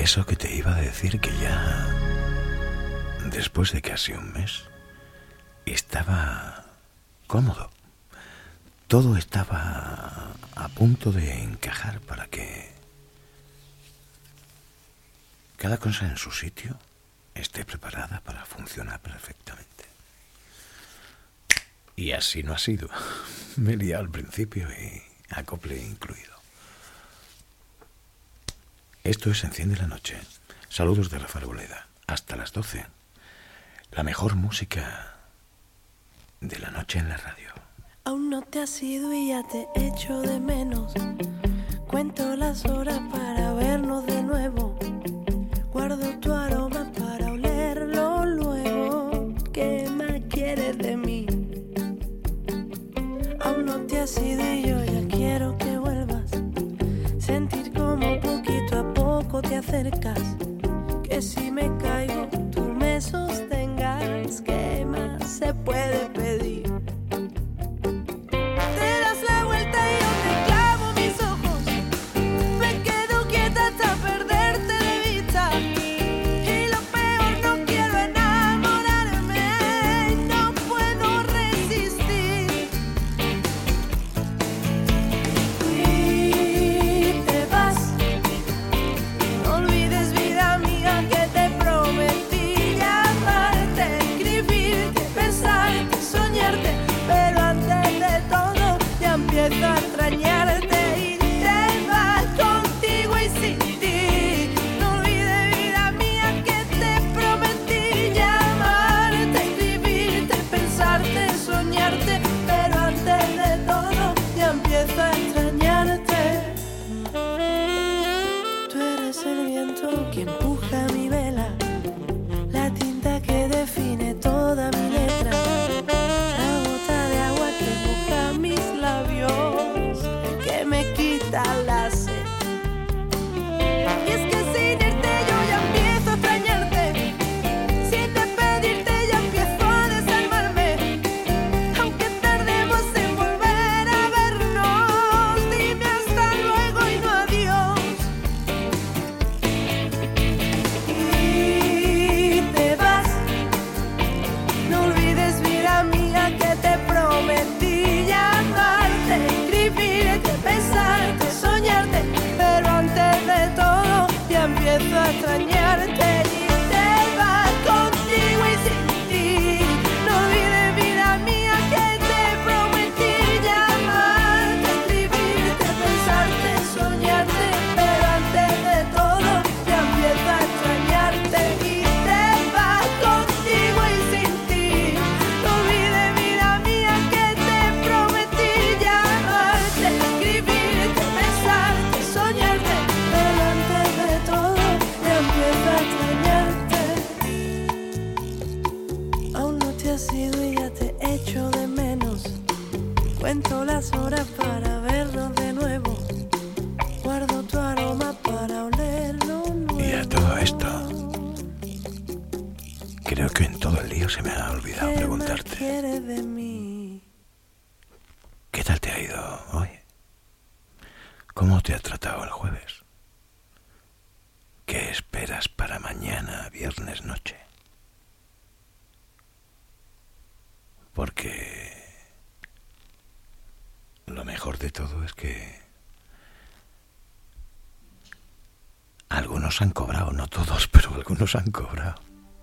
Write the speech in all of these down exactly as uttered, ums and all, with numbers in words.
Eso que te iba a decir, que ya después de casi un mes estaba cómodo. Todo estaba a punto de encajar para que cada cosa en su sitio esté preparada para funcionar perfectamente. Y así no ha sido. Me he liado al principio y acople incluido. Esto es Enciende la Noche. Saludos de Rafael Boleda. Hasta las doce. La mejor música de la noche en la radio. Aún no te has ido y ya te echo de menos. Cuento las horas para vernos de nuevo. Guardo tu aroma para olerlo luego. ¿Qué más quieres de mí? Aún no te has ido y yo ya quiero que vuelvas. Sentir como poquito a poco te acercas. Que si me caigo tú me sostengas. ¿Qué más se puede pedir? Cuento las horas para vernos de nuevo. Guardo tu aroma para olerlo nuevo. Y a todo esto, creo que en todo el lío se me ha olvidado preguntarte: ¿qué de mí? ¿Qué tal te ha ido hoy? ¿Cómo te ha tratado el jueves? ¿Qué esperas para mañana, viernes noche? Porque lo mejor de todo es que algunos han cobrado, no todos, pero algunos han cobrado.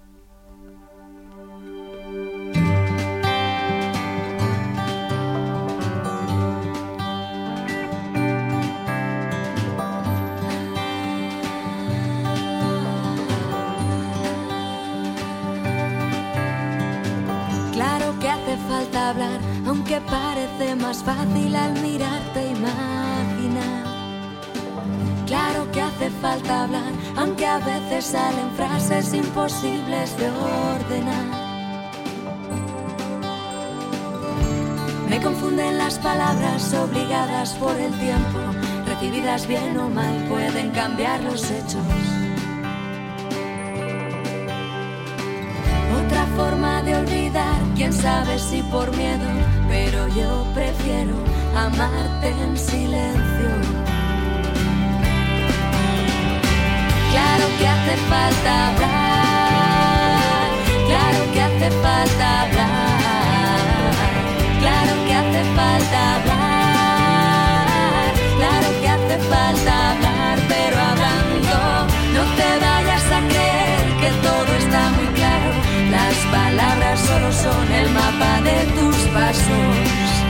Claro que hace falta hablar, aunque parece más fácil al mirarte imaginar. Claro que hace falta hablar, aunque a veces salen frases imposibles de ordenar. Me confunden las palabras obligadas por el tiempo, recibidas bien o mal pueden cambiar los hechos. Otra forma de olvidar, quién sabe si por miedo, pero yo prefiero amarte en silencio. Claro que falta hablar, claro que hace falta hablar, claro que hace falta hablar, claro que hace falta hablar, pero hablando no te vayas a creer que todo está muy claro, las palabras solo son el mapa de tus pasos.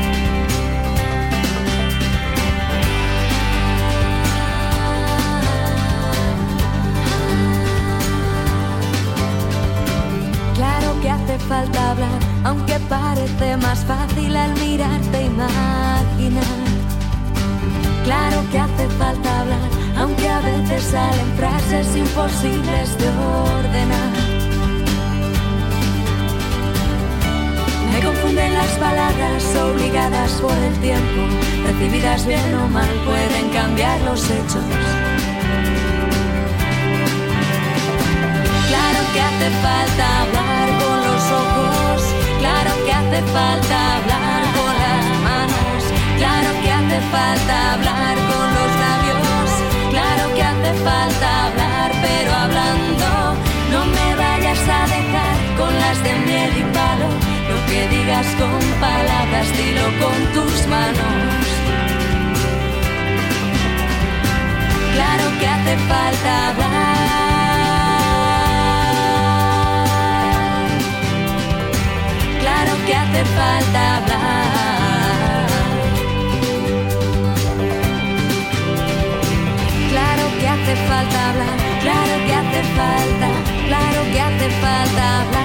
Hace falta hablar, aunque parece más fácil al mirarte imaginar. Claro que hace falta hablar, aunque a veces salen frases imposibles de ordenar. Me confunden las palabras obligadas por el tiempo, recibidas bien o mal pueden cambiar los hechos. Claro que hace falta hablar con los ojos, claro que hace falta hablar con las manos, claro que hace falta hablar con los labios, claro que hace falta hablar, pero hablando no me vayas a dejar con las de miel y palo, lo que digas con palabras dilo con tus manos. Claro que hace falta hablar, claro que hace falta hablar, claro que hace falta hablar, claro que hace falta, claro que hace falta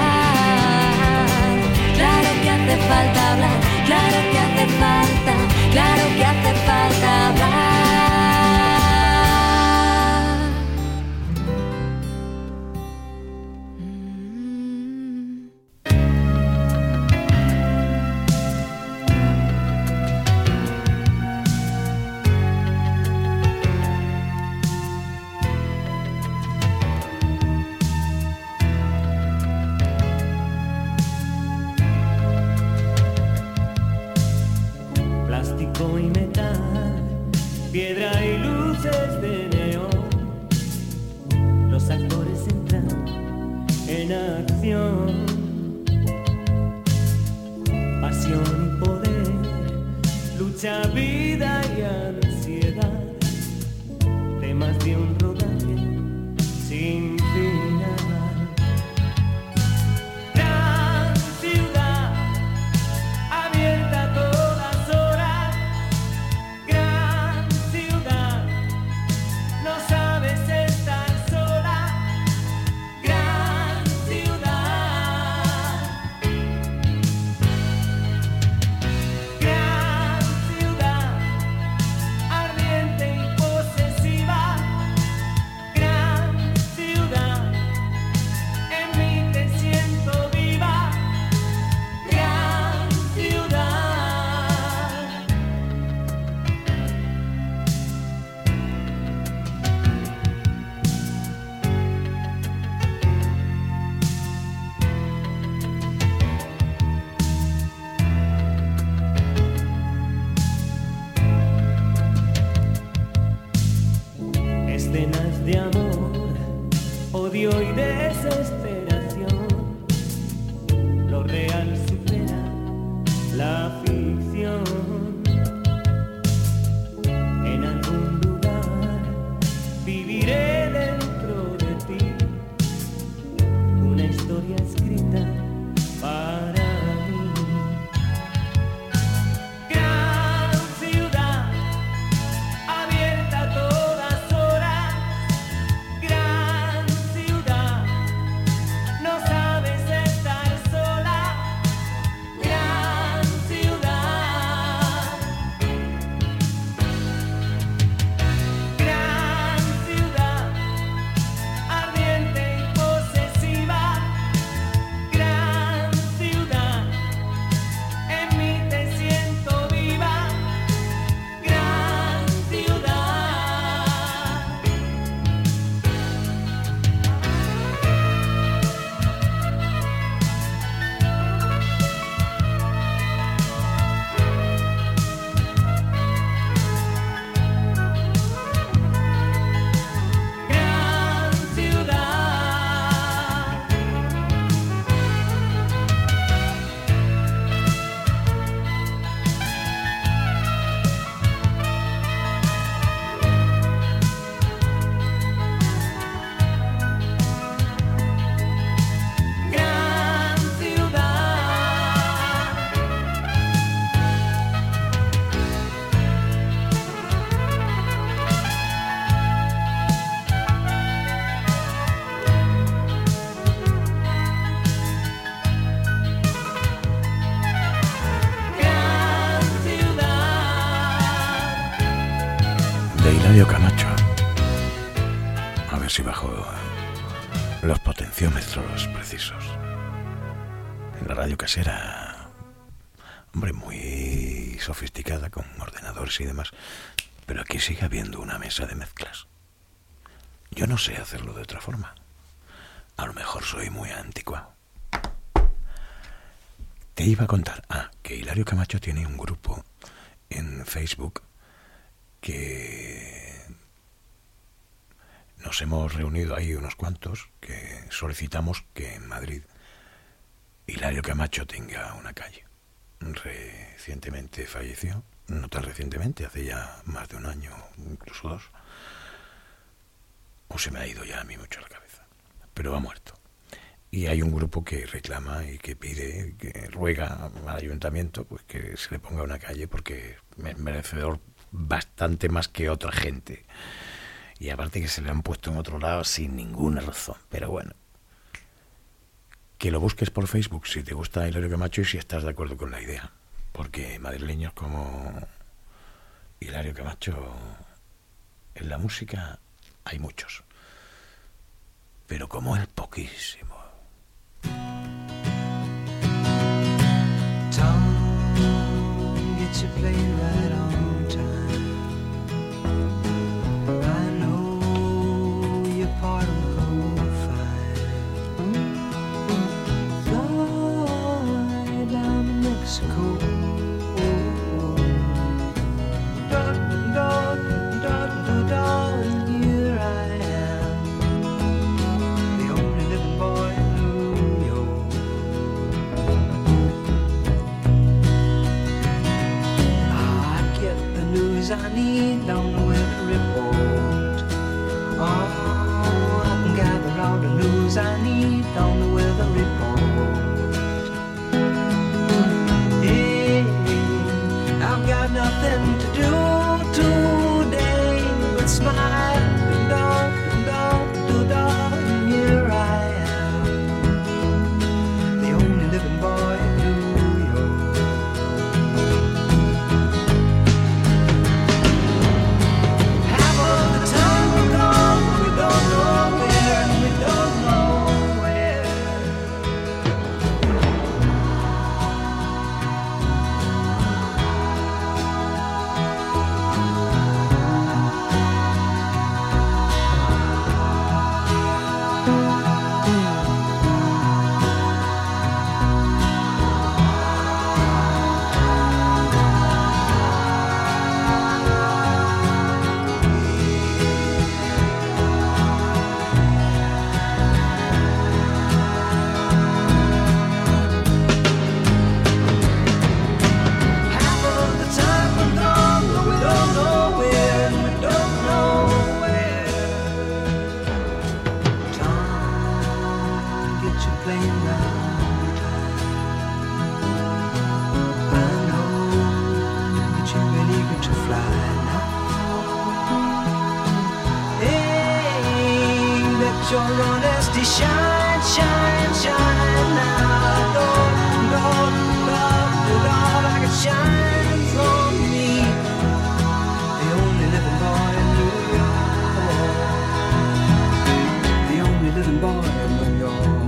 hablar, claro que hace falta hablar, claro que hace falta, claro que hace falta hablar. Gran ciudad, si bajo los potenciómetros precisos. En la radio casera, hombre, muy sofisticada, con ordenadores y demás, pero aquí sigue habiendo una mesa de mezclas. Yo no sé hacerlo de otra forma. A lo mejor soy muy anticuado. Te iba a contar, ah, que Hilario Camacho tiene un grupo en Facebook que nos hemos reunido ahí unos cuantos que solicitamos que en Madrid Hilario Camacho tenga una calle. Recientemente falleció, no tan recientemente, hace ya más de un año, incluso dos. O se me ha ido ya a mí mucho la cabeza, pero ha muerto. Y hay un grupo que reclama y que pide, que ruega al ayuntamiento pues que se le ponga una calle porque es merecedor bastante más que otra gente. Y aparte que se le han puesto en otro lado sin ninguna razón. Pero bueno, que lo busques por Facebook si te gusta Hilario Camacho y si estás de acuerdo con la idea. Porque madrileños como Hilario Camacho en la música hay muchos. Pero como él, poquísimo. Tom, get your plane right on time. I know you're part of the whole fine. Fly down to Mexico. Da, da, da, da, da, and here I am, the only living boy in New York. I get the news I need on the weather report. Oh, I can gather all the news I need on the weather report. Hey, I've got nothing to do today but smile and dog and dog and dog, and here I am, the only living boy in New York. Half of the time we're gone, we don't know where, and we don't know where. Half of the time we're gone, but we don't know where, and we don't know where. Tom, get your plane right on time. I know that you're ready eager to fly now. Hey, let your honesty shine, shine, shine now. Lord, Lord, Lord, Lord, like it shines on me, the only living boy in New York, the only living boy in New York.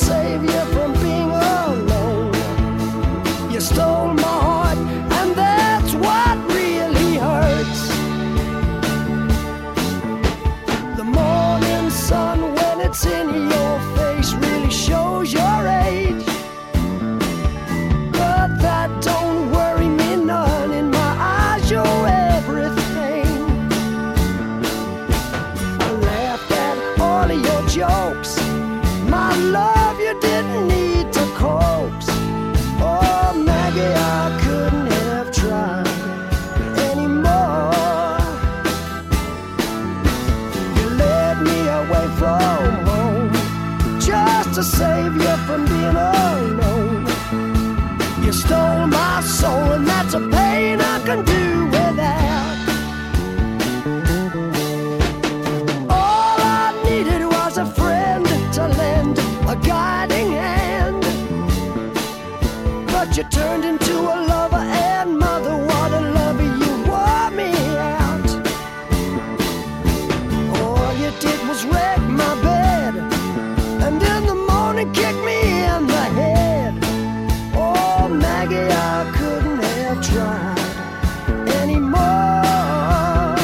save you from being alone. You stole my heart, and that's what really hurts. The morning sun, when it's in your face, really shows your age. But that don't worry me none. In my eyes you're everything. I laughed at all of your jokes. My love, you didn't need to coax. Oh, Maggie, I couldn't have tried anymore. You led me away from home just to save you from being alone. You stole my soul, and that's a pain I can do without. All I needed was a friend to lend a guiding hand. But you turned into a lover and mother. What a lover, you wore me out. All you did was wreck my bed, and in the morning kick me in the head. Oh, Maggie, I couldn't have tried anymore.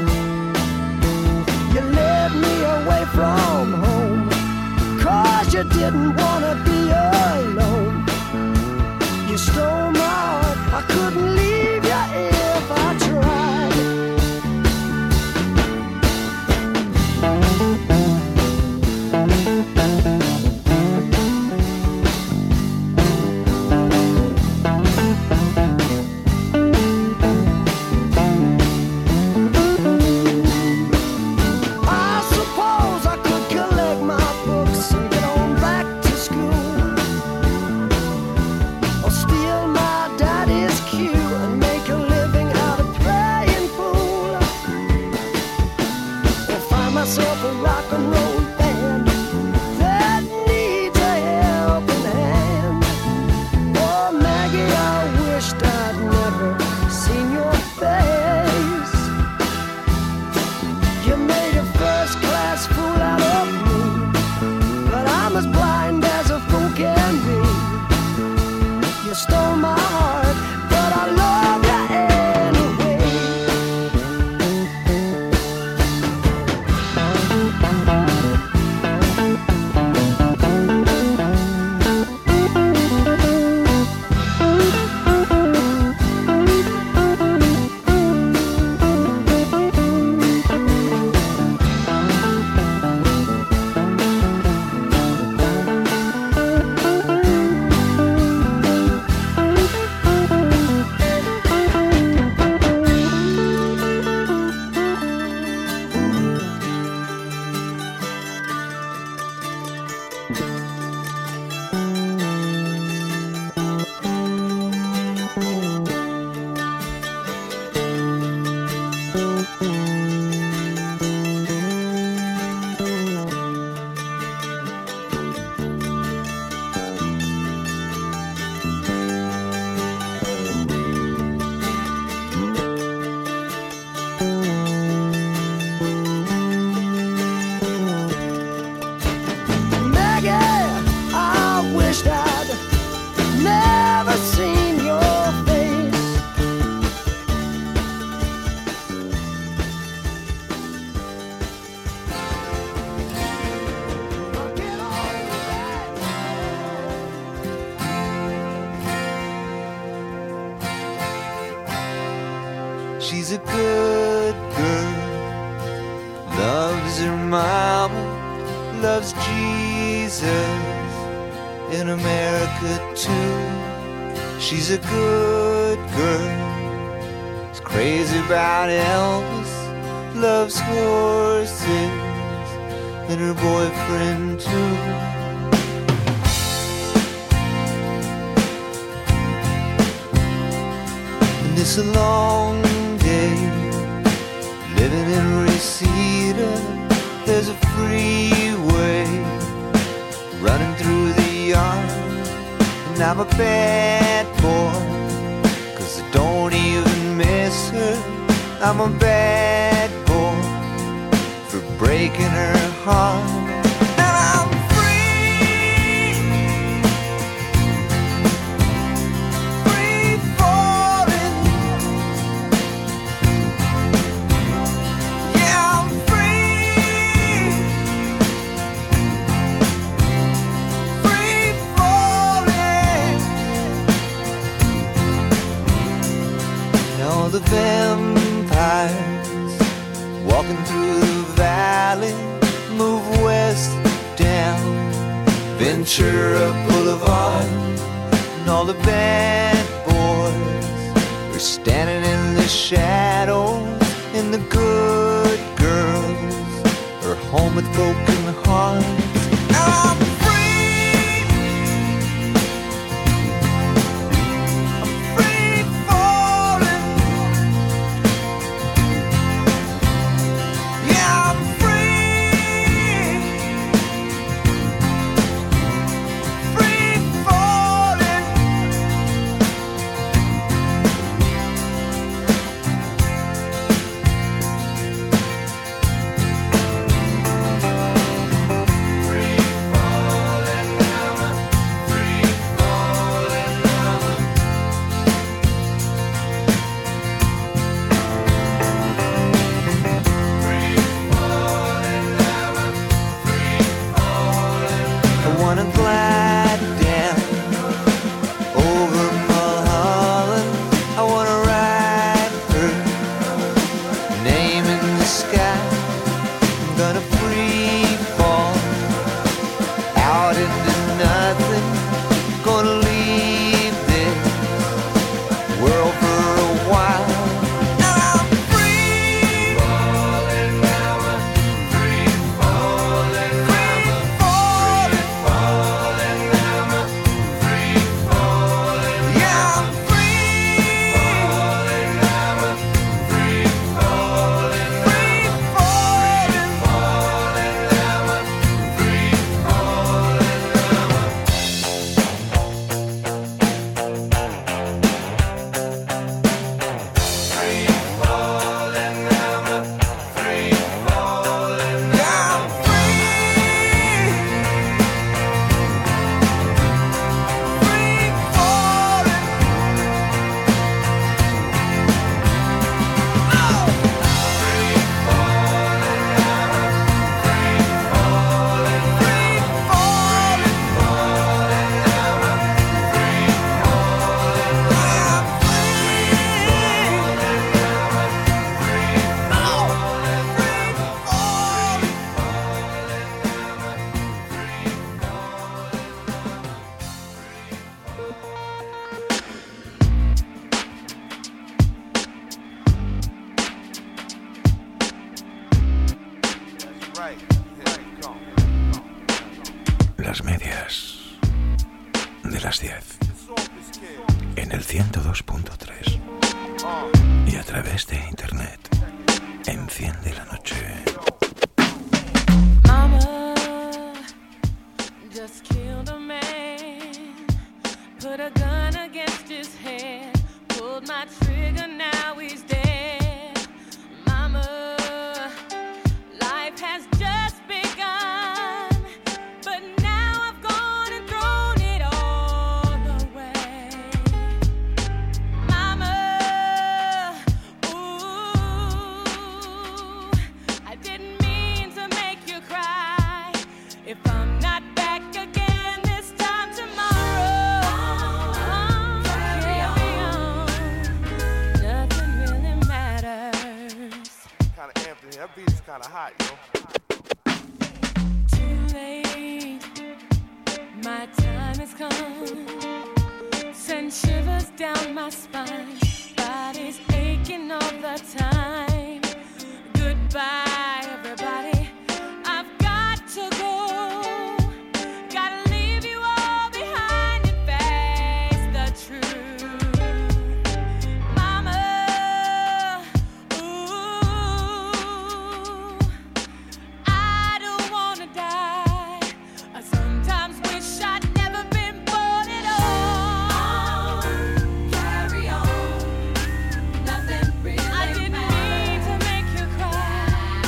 You led me away from home, 'cause you didn't wanna be alone. You stole my heart, I couldn't leave you if I tried. I suppose I could collect my books and get on back to school, or steal my daddy's cue and make a living out of playing fool, or find myself a rock and roll band that needs a helping hand. Oh, Maggie, I wished I'd never seen your face. You made a first-class fool out of me, but I'm as blind as a fool can be. You stole my heart, but I love you anyway. Maggie, I wished I'd never seen your face. I'll get on back. She's a good girl, loves her mama, loves Jesus, in America too. She's a good girl, is crazy about Elvis, loves horses, and her boyfriend too. And it's a long day living in Reseda. There's a freeway running through the yard, and I'm a bad boy, 'cause I don't even miss her. I'm a bad boy for breaking her heart. And I'm free, the vampires walking through the valley move west down Ventura Boulevard, and all the bad boys are standing in the shadows, and the good girls are home with broken hearts. I'm free, I'm free falling, yeah, I'm free, free falling. I wanna glide down over Mulholland. I wanna write her name in the sky. I'm gonna free fall out into nothing. Gonna leave this world for a while. And I'm free falling now. I'm free falling now. Free falling now. I'm free falling. Yeah, I'm free falling now. I'm free falling. Free falling. Falling now. I'm free falling now. Free falling now. I'm free falling. Yeah, I'm free. Free falling. Oh. Free falling now. Free falling. Free falling. Falling now. Free falling. I'm free. Las medias de las diez en el ciento dos punto tres y a través de internet. Enciende la noche. Mama just killed a man, put a gun against his head, pulled my trigger, now he's dead. Mama, life has just begun, but now I've gone and thrown it all away. Mama, ooh, I didn't mean to make you cry. If I'm not back again this time tomorrow, carry on. Nothing really matters. Kinda amped in here. That beat is kinda hot, yo. Too late, my time has come. Send shivers down my spine, body's aching all the time. Goodbye, everybody, I've got to go. Gotta leave you all behind and face the truth. Mama, ooh, I don't wanna die. I sometimes wish I'd never been born at all. Carry on, nothing really I didn't mean to make you cry.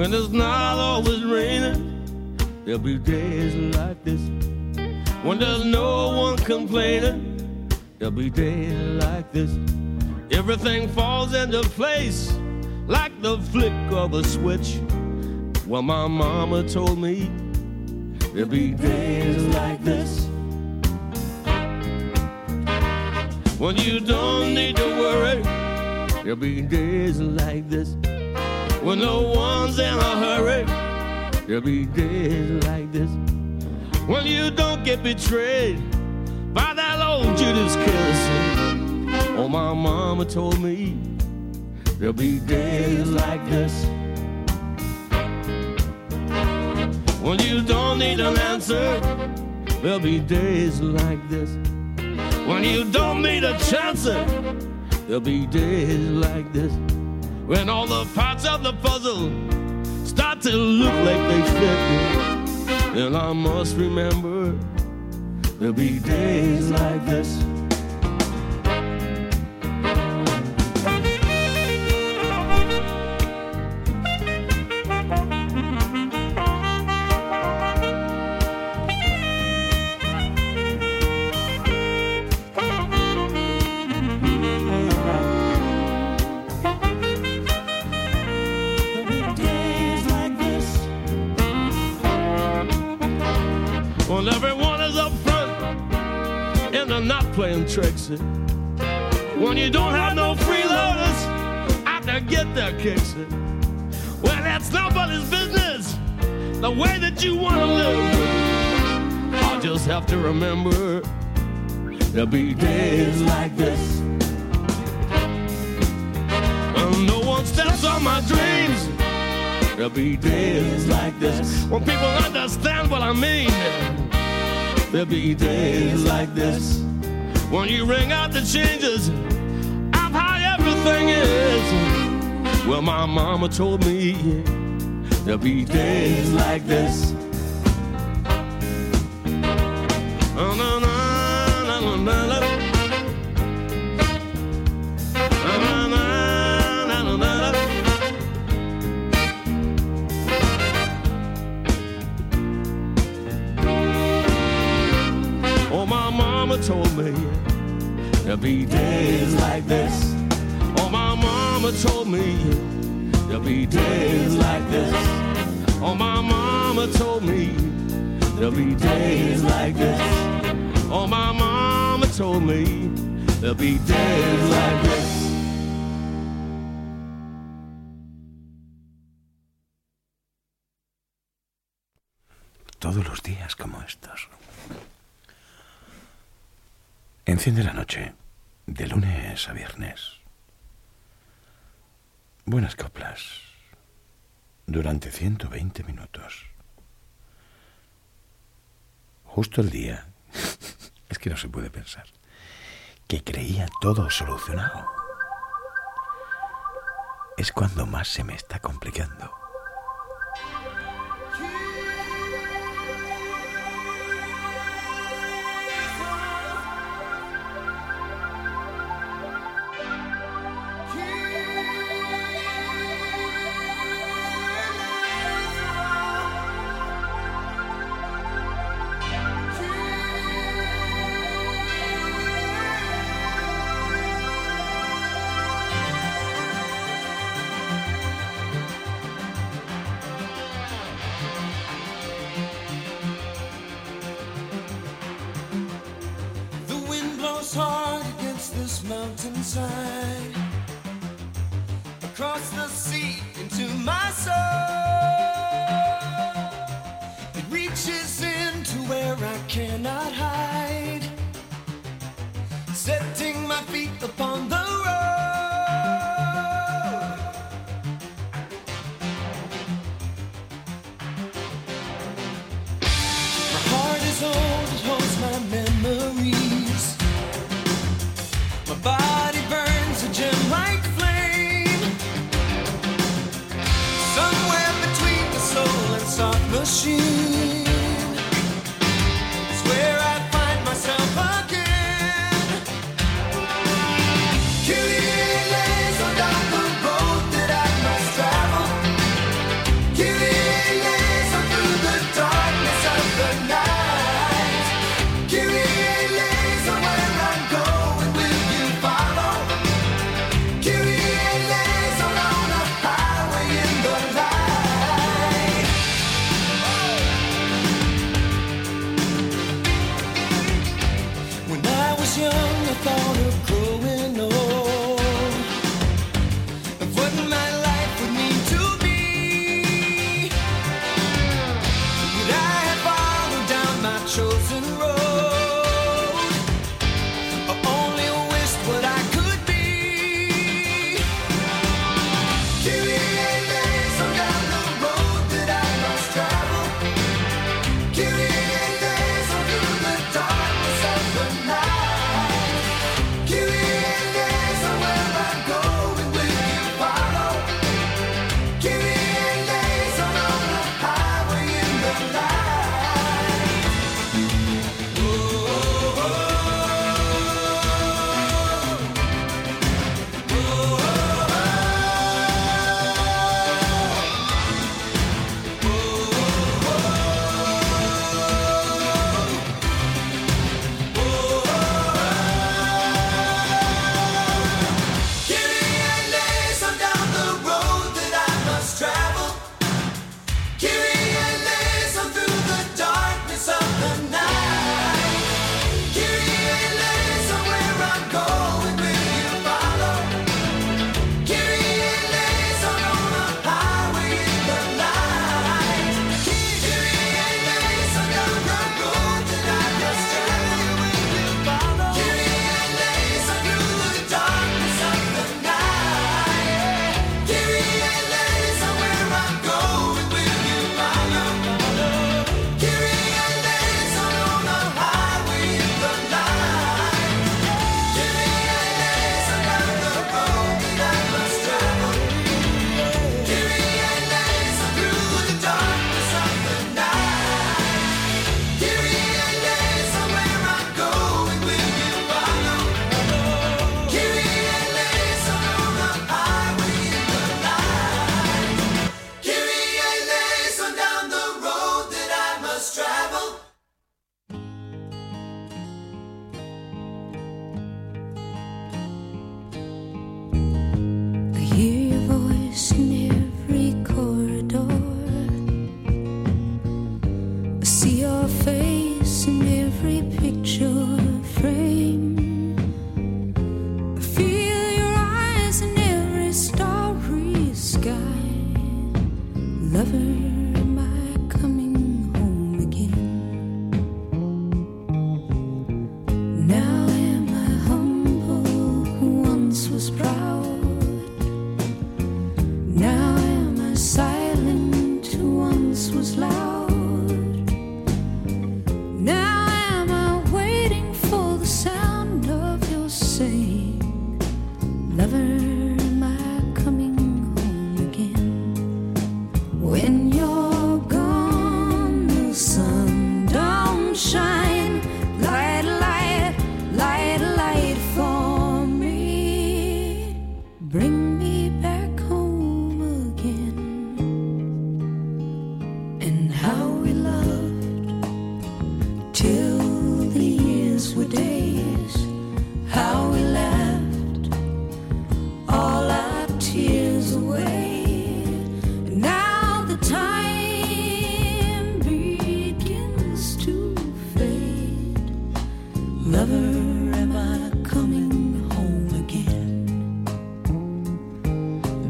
When it's not always raining, there'll be days like this. When there's no one complaining, there'll be days like this. Everything falls into place like the flick of a switch. Well, my mama told me there'll be days like this. When you don't need to worry, there'll be days like this. When no one's in a hurry, there'll be days like this. When you don't get betrayed by that old Judas kiss. Oh, my mama told me there'll be days like this. When you don't need an answer, there'll be days like this. When you don't need a chance, there'll be days like this. When all the parts of the puzzle start to look like they fit, and I must remember there'll be days like this. When everyone is up front and they're not playing tricks. When you don't have no freeloaders out to get their kicks. Well, that's nobody's business, the way that you want to live. I'll just have to remember there'll be days like this. And no one steps on my dreams. There'll be days like this. When people understand what I mean, there'll be days like this. When you ring out the changes of how everything is. Well, my mama told me there'll be days like this. Oh, no, no, no, no, no, no. Told me there'll be days like this. Oh, my mama told me there'll be days like this. Oh, my mama told me there'll be days like this. Oh, my mama told me there'll be days like this. Todos los días como estos. Enciende la noche, de lunes a viernes. Buenas coplas, durante ciento veinte minutos. Justo el día, es que no se puede pensar, que creía todo solucionado. Es cuando más se me está complicando. Mountainside, across the sea into my soul. It reaches into where I cannot hide, setting my feet upon the road. My heart is old, it holds my memories. My body burns a gem-like flame, somewhere between the soul and soft machine is where I find myself again. Killing lays on down the road that I must travel.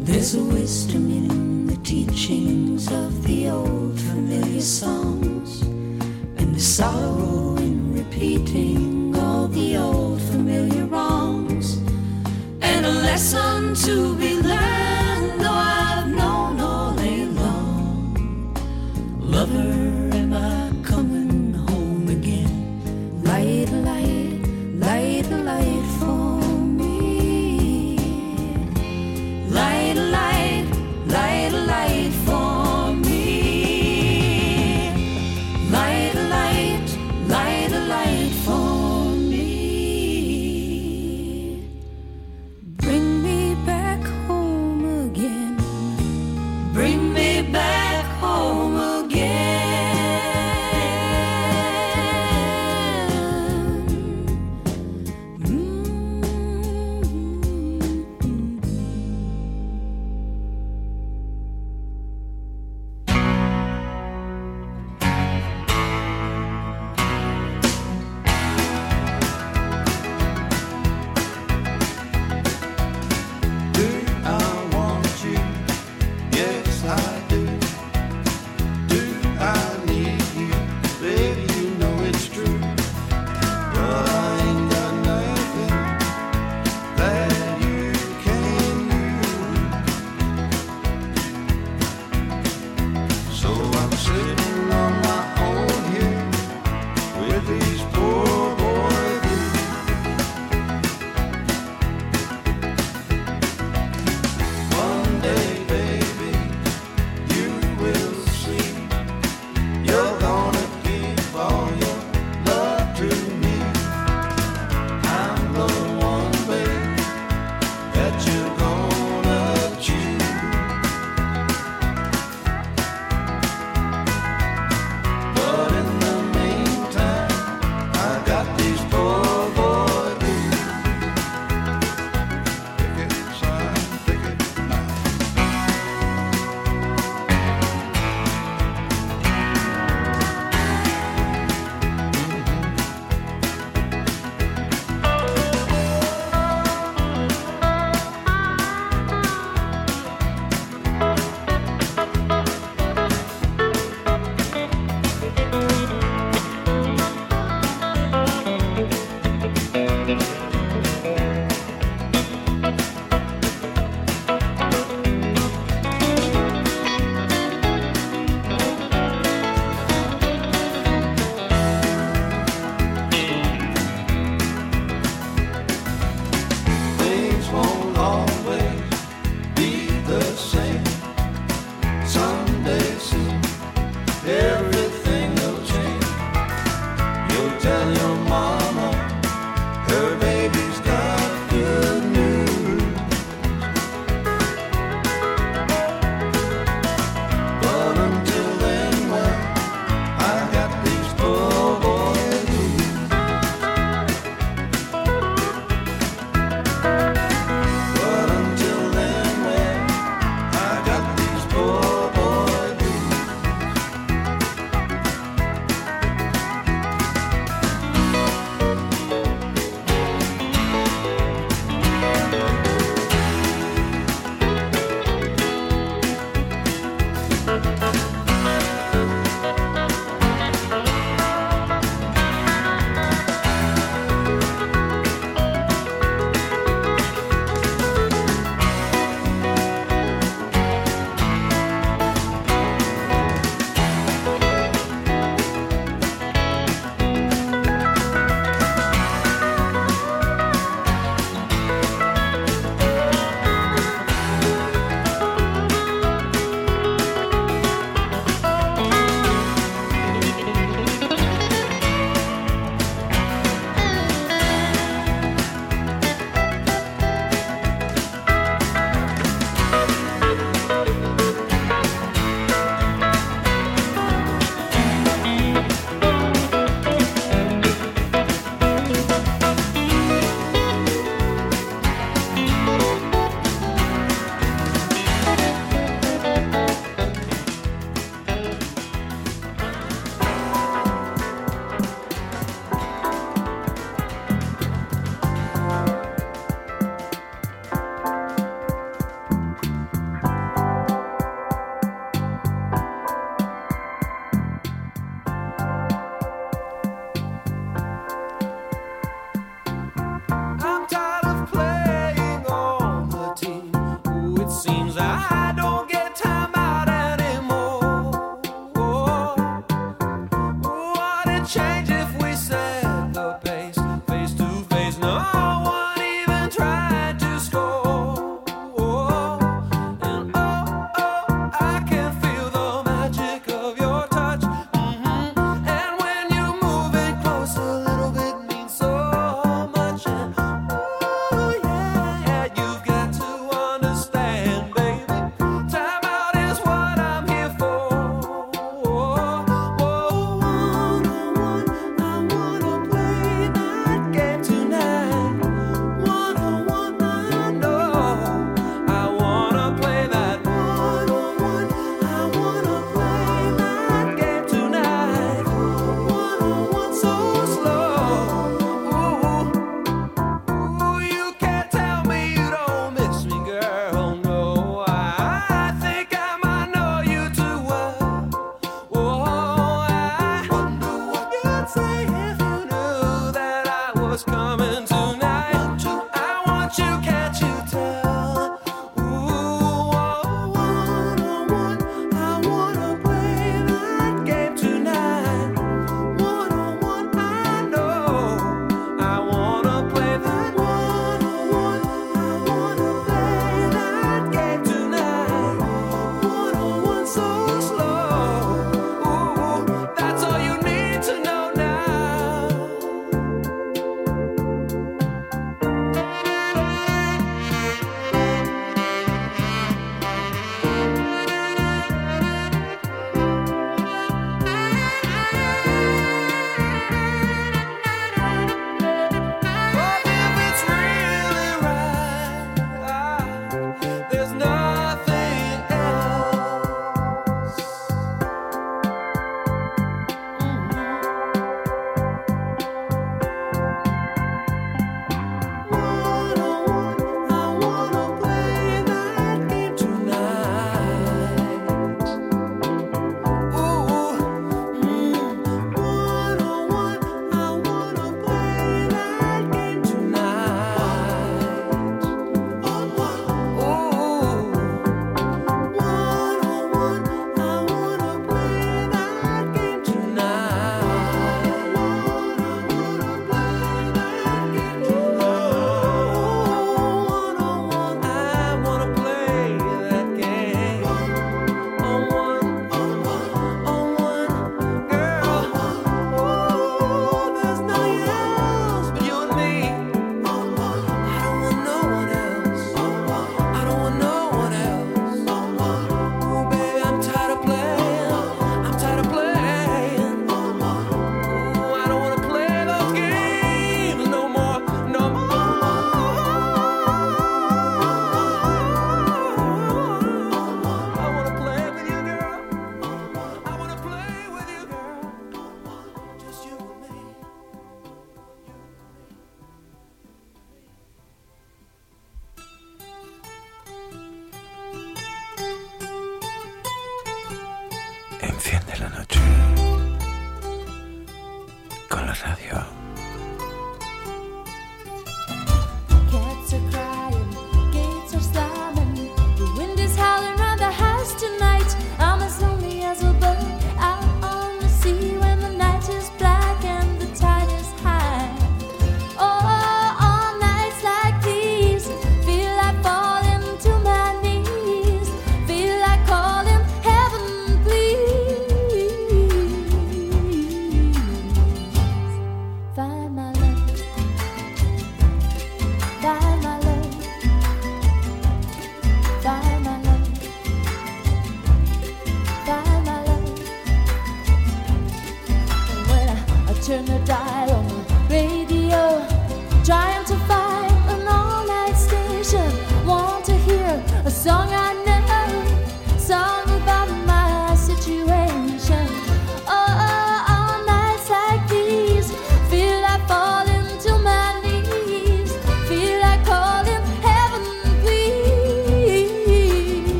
There's a wisdom in the teachings of the old familiar songs, and a sorrow in repeating all the old familiar wrongs, and a lesson to be learned, though I've known all day long. Lover, am I coming home again? Light, light, light, light for me. Light, light, light, light for me. Light, light, light, light for me. Bring me back home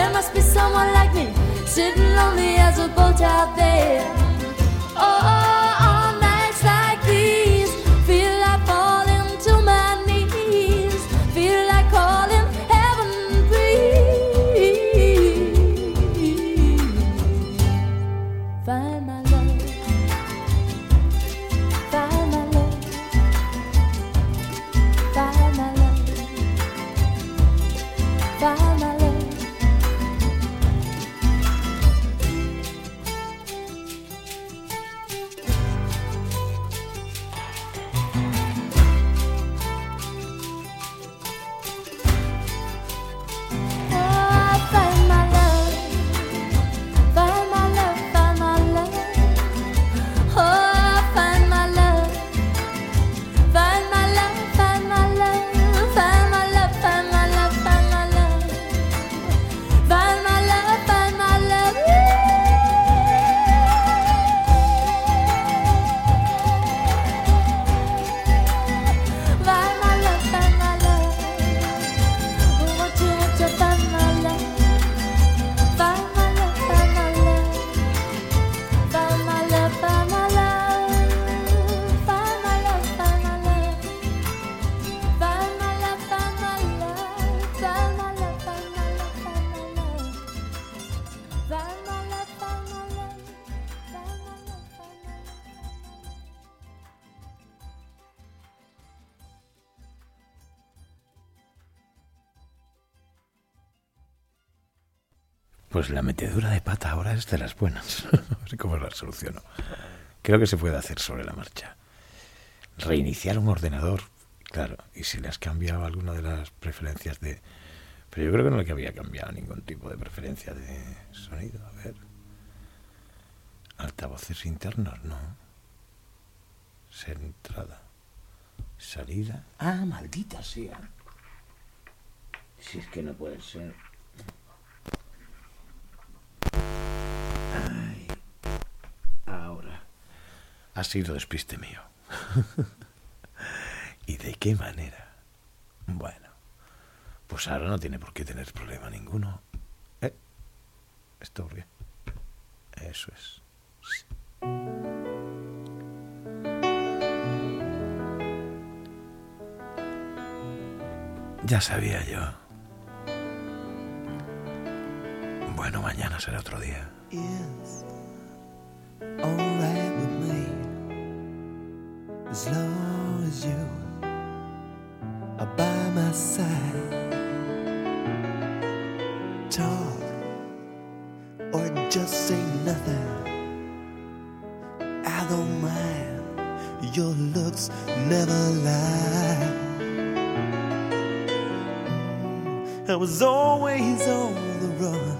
There must be someone like me, sitting lonely as a boat out there. Oh, on nights like these, feel like falling to my knees, feel like calling heaven, please. Find my love, find my love, find my love, find my love. Pues la metedura de pata ahora es de las buenas. No sé cómo la soluciono. Creo que se puede hacer sobre la marcha. Reiniciar un ordenador, claro, y si le has cambiado alguna de las preferencias de... Pero yo creo que no le había cambiado ningún tipo de preferencia de sonido. A ver. Altavoces internos, no. Ser entrada. Salida. Ah, maldita sea. Si es que no puede ser... Ay, ahora ha sido despiste mío. ¿Y de qué manera? Bueno, pues ahora no tiene por qué tener problema ninguno. ¿Eh? Esto bien. Eso es. Ya sabía yo. Bueno, mañana será otro día. Is alright with me as long as you are by my side. Talk or just say nothing. I don't mind. Your looks never lie. I was always on the run.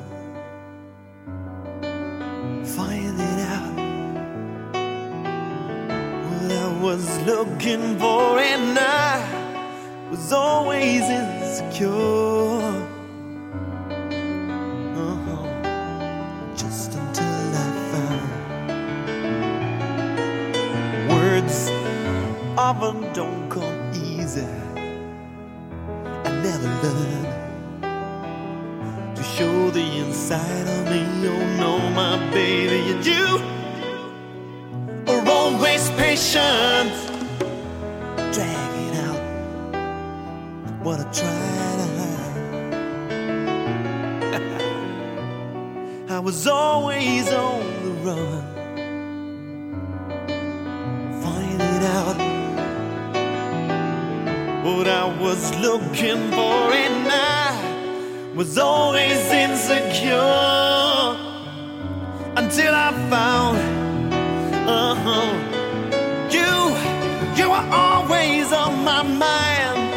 Was looking for and I was always insecure. Uh-huh. Just until I found words often don't come easy. I never learned to show the inside of me. Oh no, my baby, and you are always patient, dragging out what I try to hide. I was always on the run, finding out what I was looking for, and I was always insecure until I found. Uh-huh. You, you are always on my mind.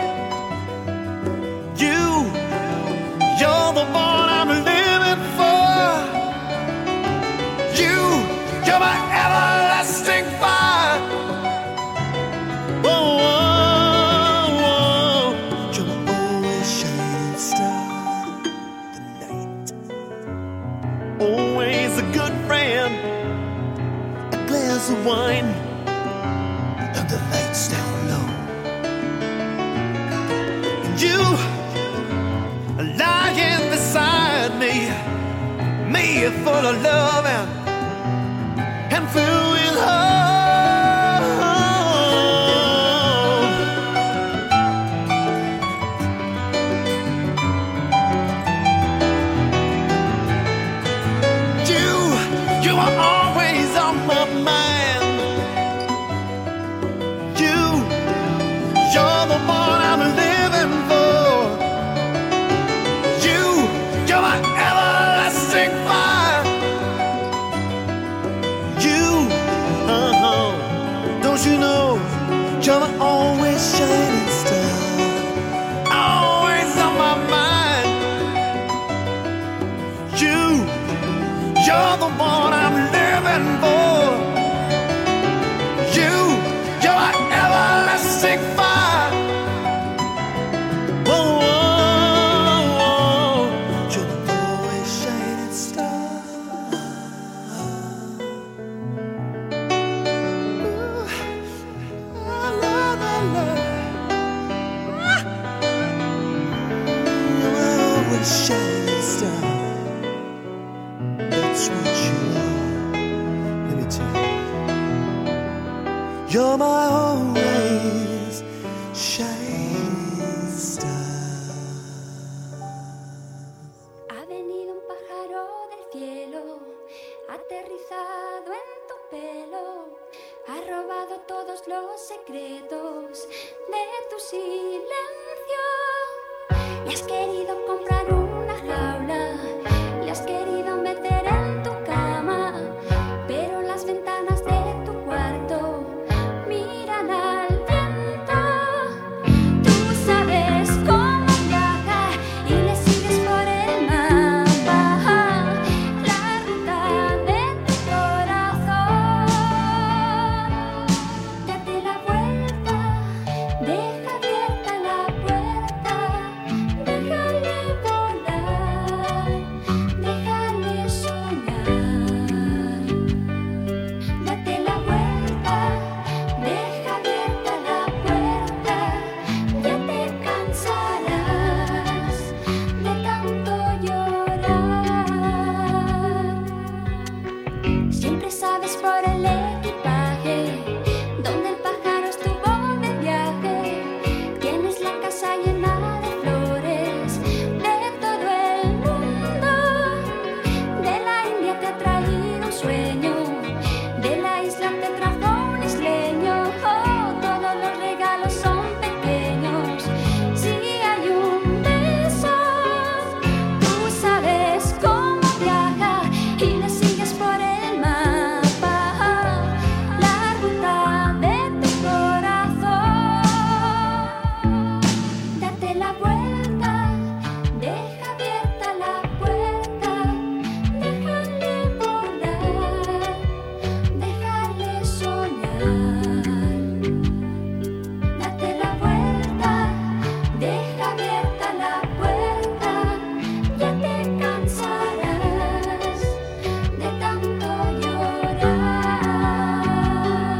You, you're the one I'm living for. You, you're my everlasting fire. Whoa, whoa, whoa. You're my always shining star. The night, always a good friend. Glass of wine and the lights down low, and you are lying beside pocket full of love and, and filled with hope. You, you are always on my mind. You, you're the one I'm living for. You, you're my everlasting fire. You, uh-huh, don't you know, you're my always shining star. Always on my mind. You, you're the one I'm living for. You, you're my everlasting fire. Whoa, whoa, whoa. You're the always shining star. Ooh, I love, I love. You're my always shining star. That's what you are. Let me tell you. You're my always shining star. Ha venido un pájaro del cielo, aterrizado en tu pelo, ha robado todos los secretos de tu silencio. Y has querido comprar una jaula, le has querido meter en tu cama, pero las ventanas de tu cuarto miran al viento. Tú sabes cómo viaja y le sigues por el mapa, la ruta de tu corazón. Date la vuelta, deja abierta la puerta, déjale volar, déjale soñar. Date la vuelta, deja abierta la puerta, ya te cansarás de tanto llorar. Siempre sabes por el equipaje donde el pájaro estuvo de viaje. Tienes la casa llena de flores de todo el mundo. De la India te ha traído un sueño, de la isla te trajo un isleño. Oh, todos los regalos son pequeños. Si hay un beso, tú sabes cómo viaja y le sigues por el mapa, la ruta de tu corazón. Date la vuelta, deja abierta la puerta, déjale volar, déjale soñar. Date la vuelta, deja abierta la puerta, ya te cansarás de tanto llorar.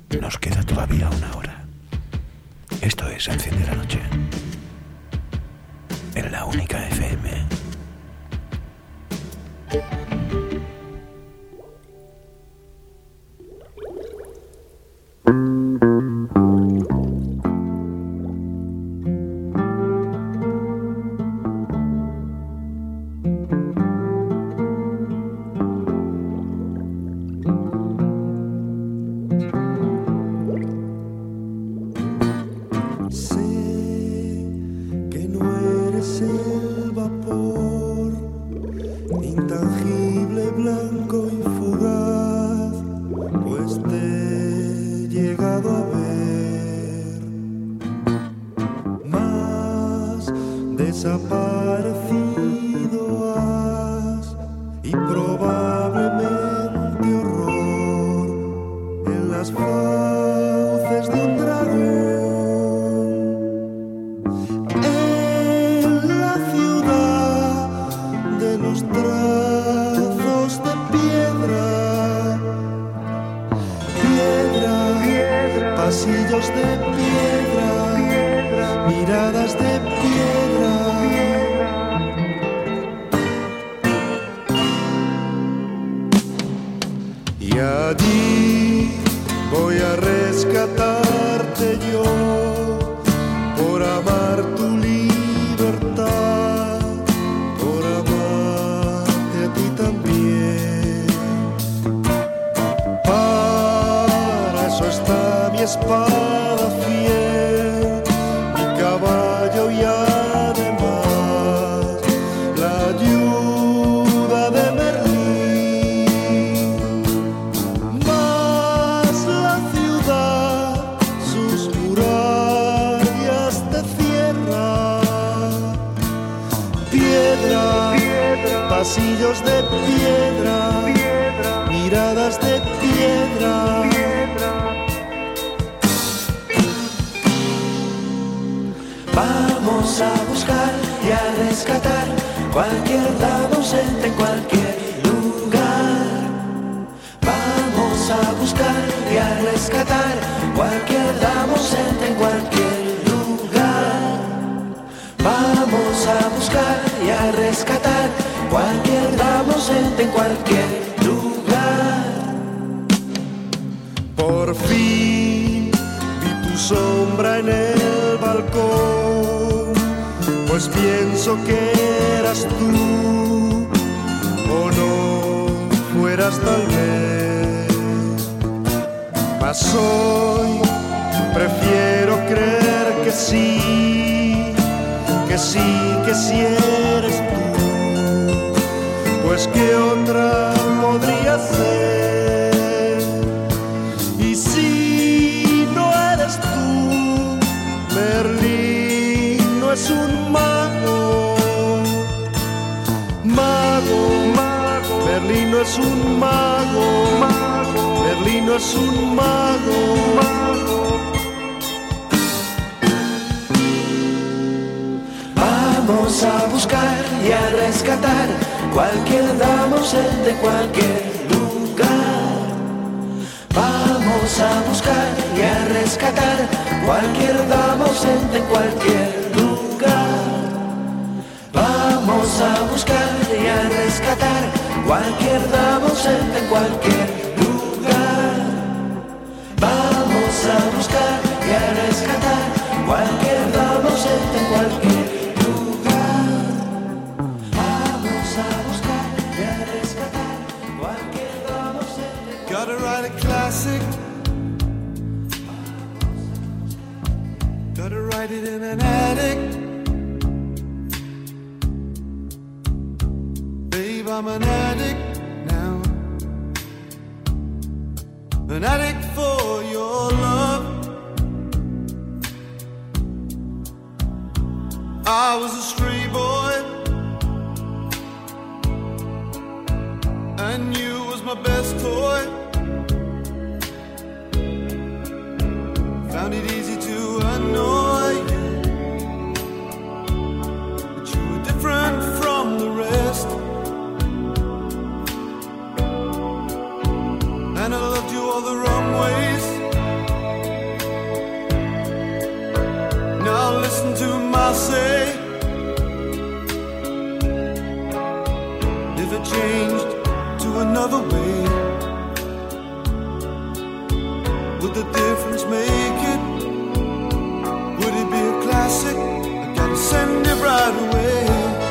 Nos queda todavía una hora. Esto es Enciende la Noche. En la única F M. Pasillos de piedra, miradas de piedra. Vamos a buscar y a rescatar cualquier dama ausente en cualquier lugar. Vamos a buscar y a rescatar cualquier dama ausente en cualquier lugar. Vamos a buscar y a rescatar cualquier dama ausente en cualquier lugar. Por fin vi tu sombra en el balcón, pues pienso que eras tú, o no fueras tal vez. Mas hoy prefiero creer que sí, que sí, que sí eres tú. Pues qué otra podría ser. Y si no eres tú, Merlín no es un mago. Mago, mago. Merlín no es un mago. Mago. Merlín no es un mago. Mago. Vamos a buscar y a rescatar cualquier dama ausente en cualquier lugar. Vamos a buscar y a rescatar cualquier dama ausente en cualquier lugar. Vamos a buscar y a rescatar cualquier dama ausente en cualquier lugar. Vamos a buscar y a rescatar cualquier dama ausente en cualquier lugar. Gotta write a classic. Gotta write it in an attic. Babe, I'm an addict now. An addict for your love. I was a stray boy, and you was my best toy. Found it easy to annoy you, but you were different from the rest. And I loved you all the wrong ways. I say, if it changed to another way, would the difference make it? Would it be a classic? I gotta send it right away.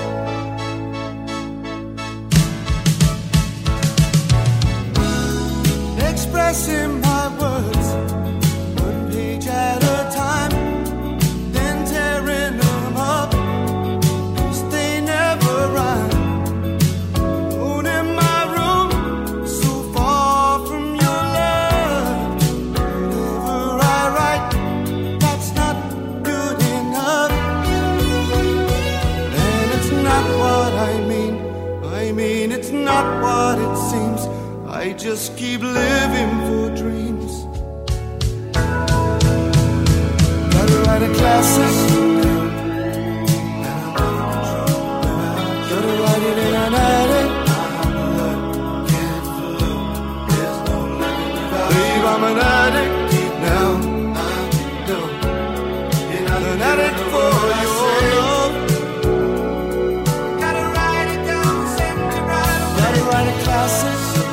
Expressing my words one page at a time, then tearing them up, 'cause they never rhyme. Alone in my room, so far from your love. Whatever I write, that's not good enough. And it's not what I mean, I mean it's not what it seems. I just keep living for dreams. Gotta write a classic, gotta write it in an attic. Babe, I'm an addict now. An addict for your love. Gotta write it down, send it right away. Gotta write a classic.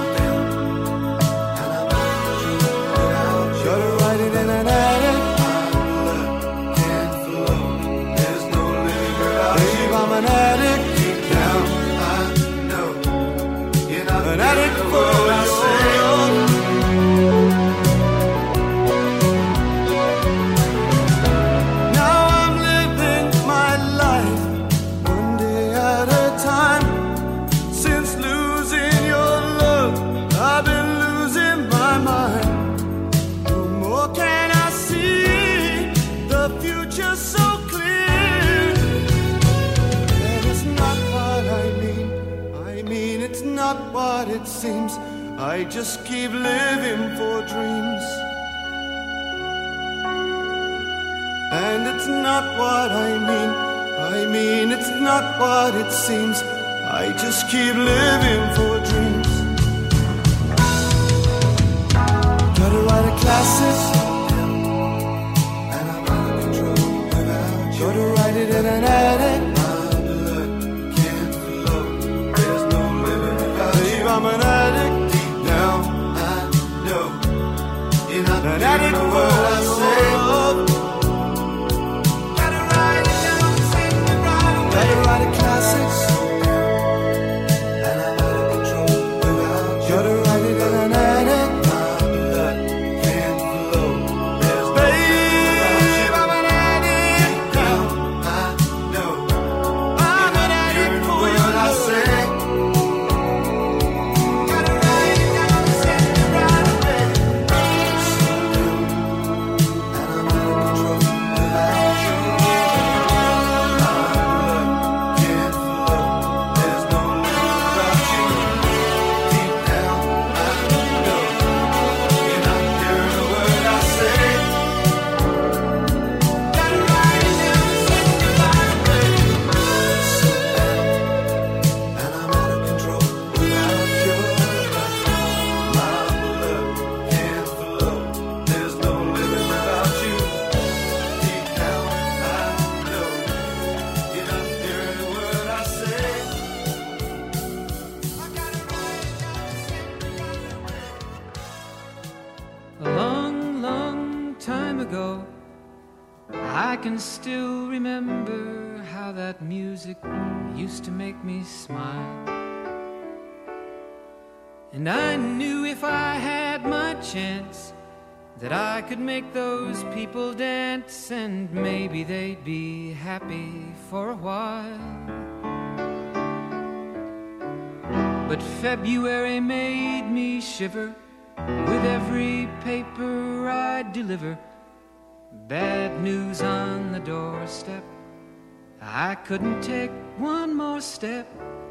An addict now, I know you're not an addict for your love. Now I'm living my life one day at a time. Since losing your love, I've been losing my mind. No more can I see the future so not what it seems. I just keep living for dreams. And it's not what I mean, I mean it's not what it seems. I just keep living for dreams. Gotta write a classic, and I'm out of control without you. Gotta write it in an attic. I'm an addict now, I know you're not an addict for what I say. Gotta write it down, sing it right away. Gotta write a classic, and I'm out of control without you. Gotta write it in an attic. My blood can't flow. There's babe, I'm an addict now, I know I'm an addict for what I say. I can still remember how that music used to make me smile. And I knew if I had my chance that I could make those people dance, and maybe they'd be happy for a while. But February made me shiver with every paper I deliver. Bad news on the doorstep. I couldn't take one more step.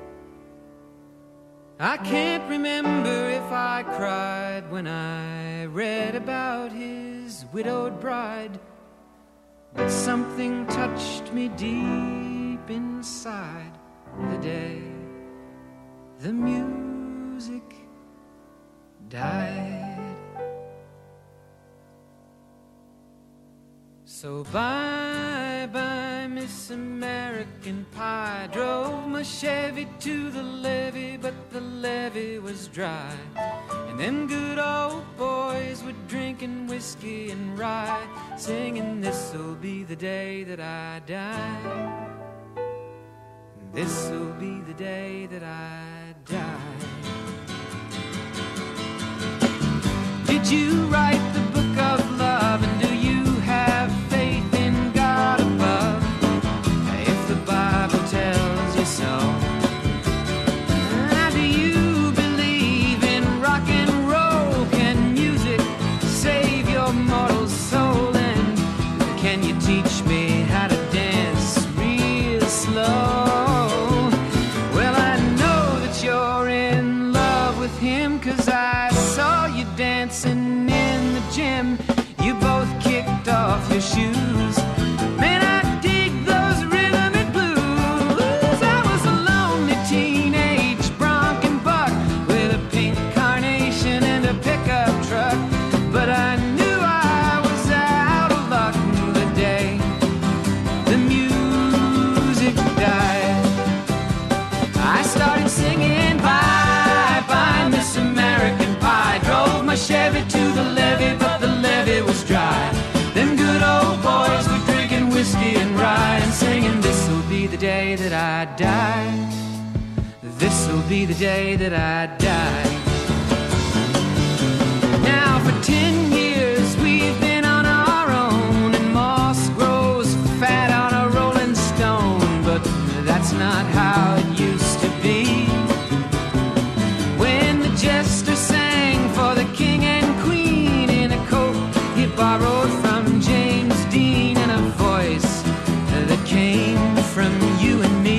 I can't remember if I cried when I read about his widowed bride, but something touched me deep inside the day the music died. So bye bye, Miss American Pie. Drove my Chevy to the levee, but the levee was dry. And them good old boys were drinking whiskey and rye, singing, this'll be the day that I die. This'll be the day that I die. Did you write the book of love, and do you have faith in God above? If the Bible tells you so. Now, do you believe in rock and roll? Can music save your mortal soul? And can you teach me how to dance real slow? Well, I know that you're in love with him, 'cause I saw you dancing in the gym. You both kicked off your shoes. Man, I dig those rhythm and blues. I was a lonely teenage bronc and buck with a pink carnation and a pickup truck, but I knew I was out of luck the day the music died. I started singing bye bye Miss American Pie. Drove my Chevy to the levee, but the levee was dry. Them good old boys were drinking whiskey and rye and singing, this'll be the day that I die. This'll be the day that I die. Now for ten years we've been on our own, and moss grows fat on a rolling stone, but that's not how it used to be. When the jester sang for the king and queen in a coat he borrowed from James Dean, and a voice that came from you and me.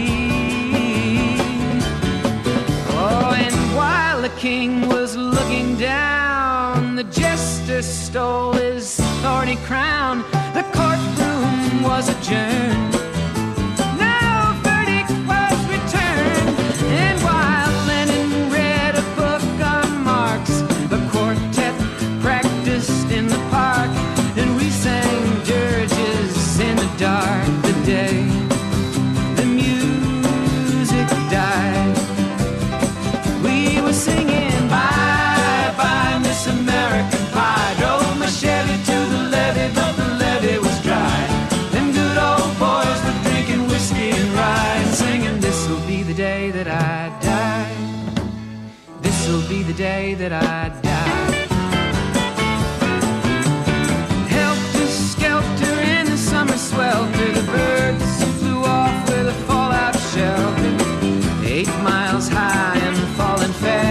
Oh, and while the king was looking down, the jester stole his thorny crown. The courtroom was adjourned. No verdict was returned. And while Lenin read a book on Marx, the quartet practiced in the park, and we sang dirges in the dark the day the music died. We were singing bye bye Miss American Pie. Drove my Chevy to the levee, but the levee was dry. Them good old boys were drinking whiskey and rye and singing, this'll be the day that I die. This'll be the day that I die. Helter skelter in the summer swelter, the birds flew off with a fallout shelter. Eight miles high and falling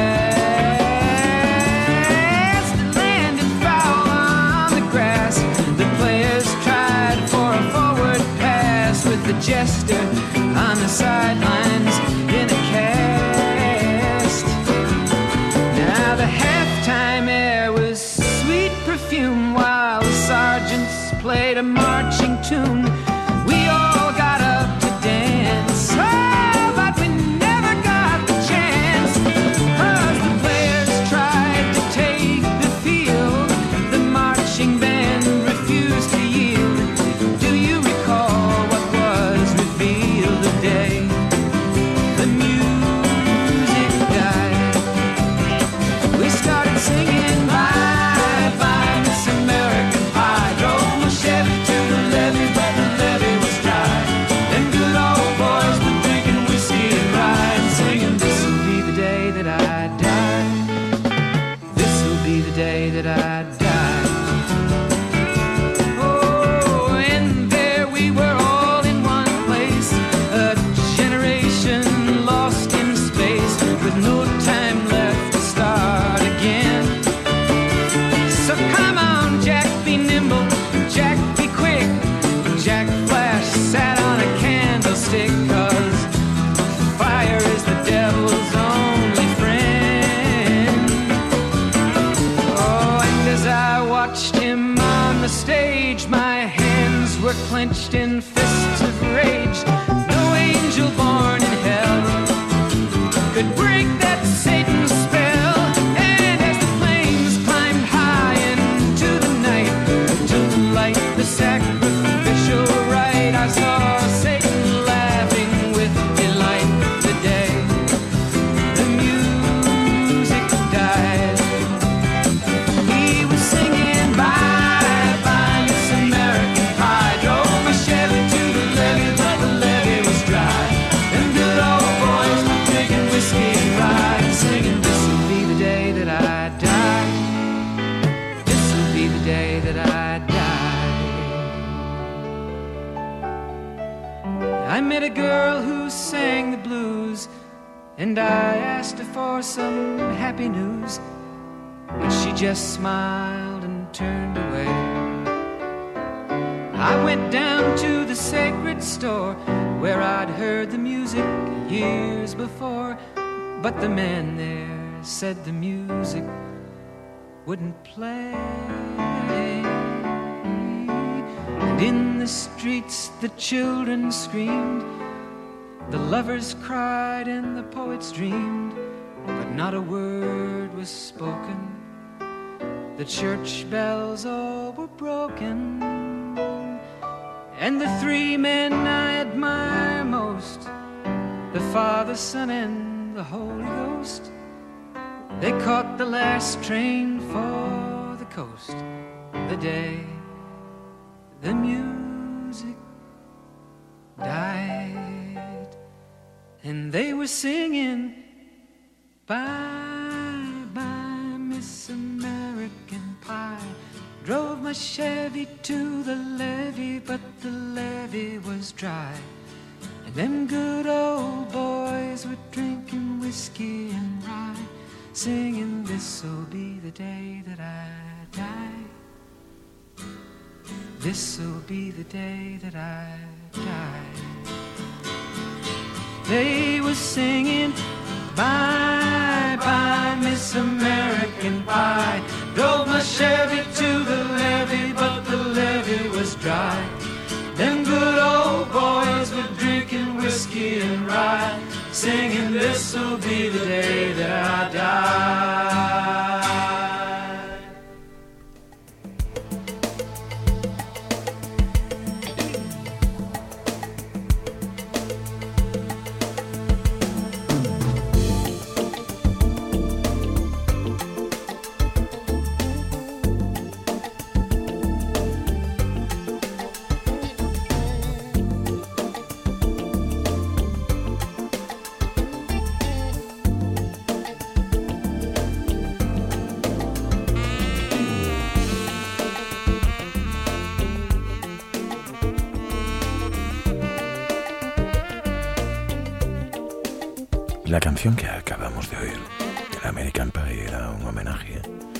fast. It landed foul on the grass. The players tried for a forward pass, with the jester on the sidelines in a cast. Now the halftime air was sweet perfume, while the sergeants played a marching tune. We all got up to dance, oh, but we never got the chance, 'cause the players tried to take the field. The marching band refused to yield. Do you recall what was revealed the day the music died? We started singing bye bye Miss American Pie. Drove my Chevy to the levee, but the levee was dry. Them good old boys were drinking whiskey and rye and singing, this'll be the day that I die. This'll be the day that I die. Oh, and there we were all in one place, a generation lost in space, with no time left to start again. So come on, Jack, be nimble, Jack, be quick. Jack Flash sat on a candlestick, 'cause fire is the devil's only friend. Oh, and as I watched him on the stage, my hands were clenched in fists of rage. No angel born in hell could break that Satan's spell. And as the flames climbed high into the night, to light the sacrificial rite, I saw Satan met a girl who sang the blues, and I asked her for some happy news, but she just smiled and turned away. I went down to the sacred store where I'd heard the music years before, but the man there said the music wouldn't play. And in the streets the children screamed, the lovers cried and the poets dreamed, but not a word was spoken. The church bells all were broken, and the three men I admire most, the Father, Son, and the Holy Ghost, they caught the last train for the coast the day the music died. And they were singing, bye, bye, Miss American Pie. Drove my Chevy to the levee, but the levee was dry. And them good old boys were drinking whiskey and rye, singing, this'll be the day that I die. This'll be the day that I die. They were singing, bye, bye, Miss American Pie. Drove my Chevy to the levee, but the levee was dry. Them good old boys were drinking whiskey and rye, singing, this'll be the day that I die. La canción que acabamos de oír, el American Pie, era un homenaje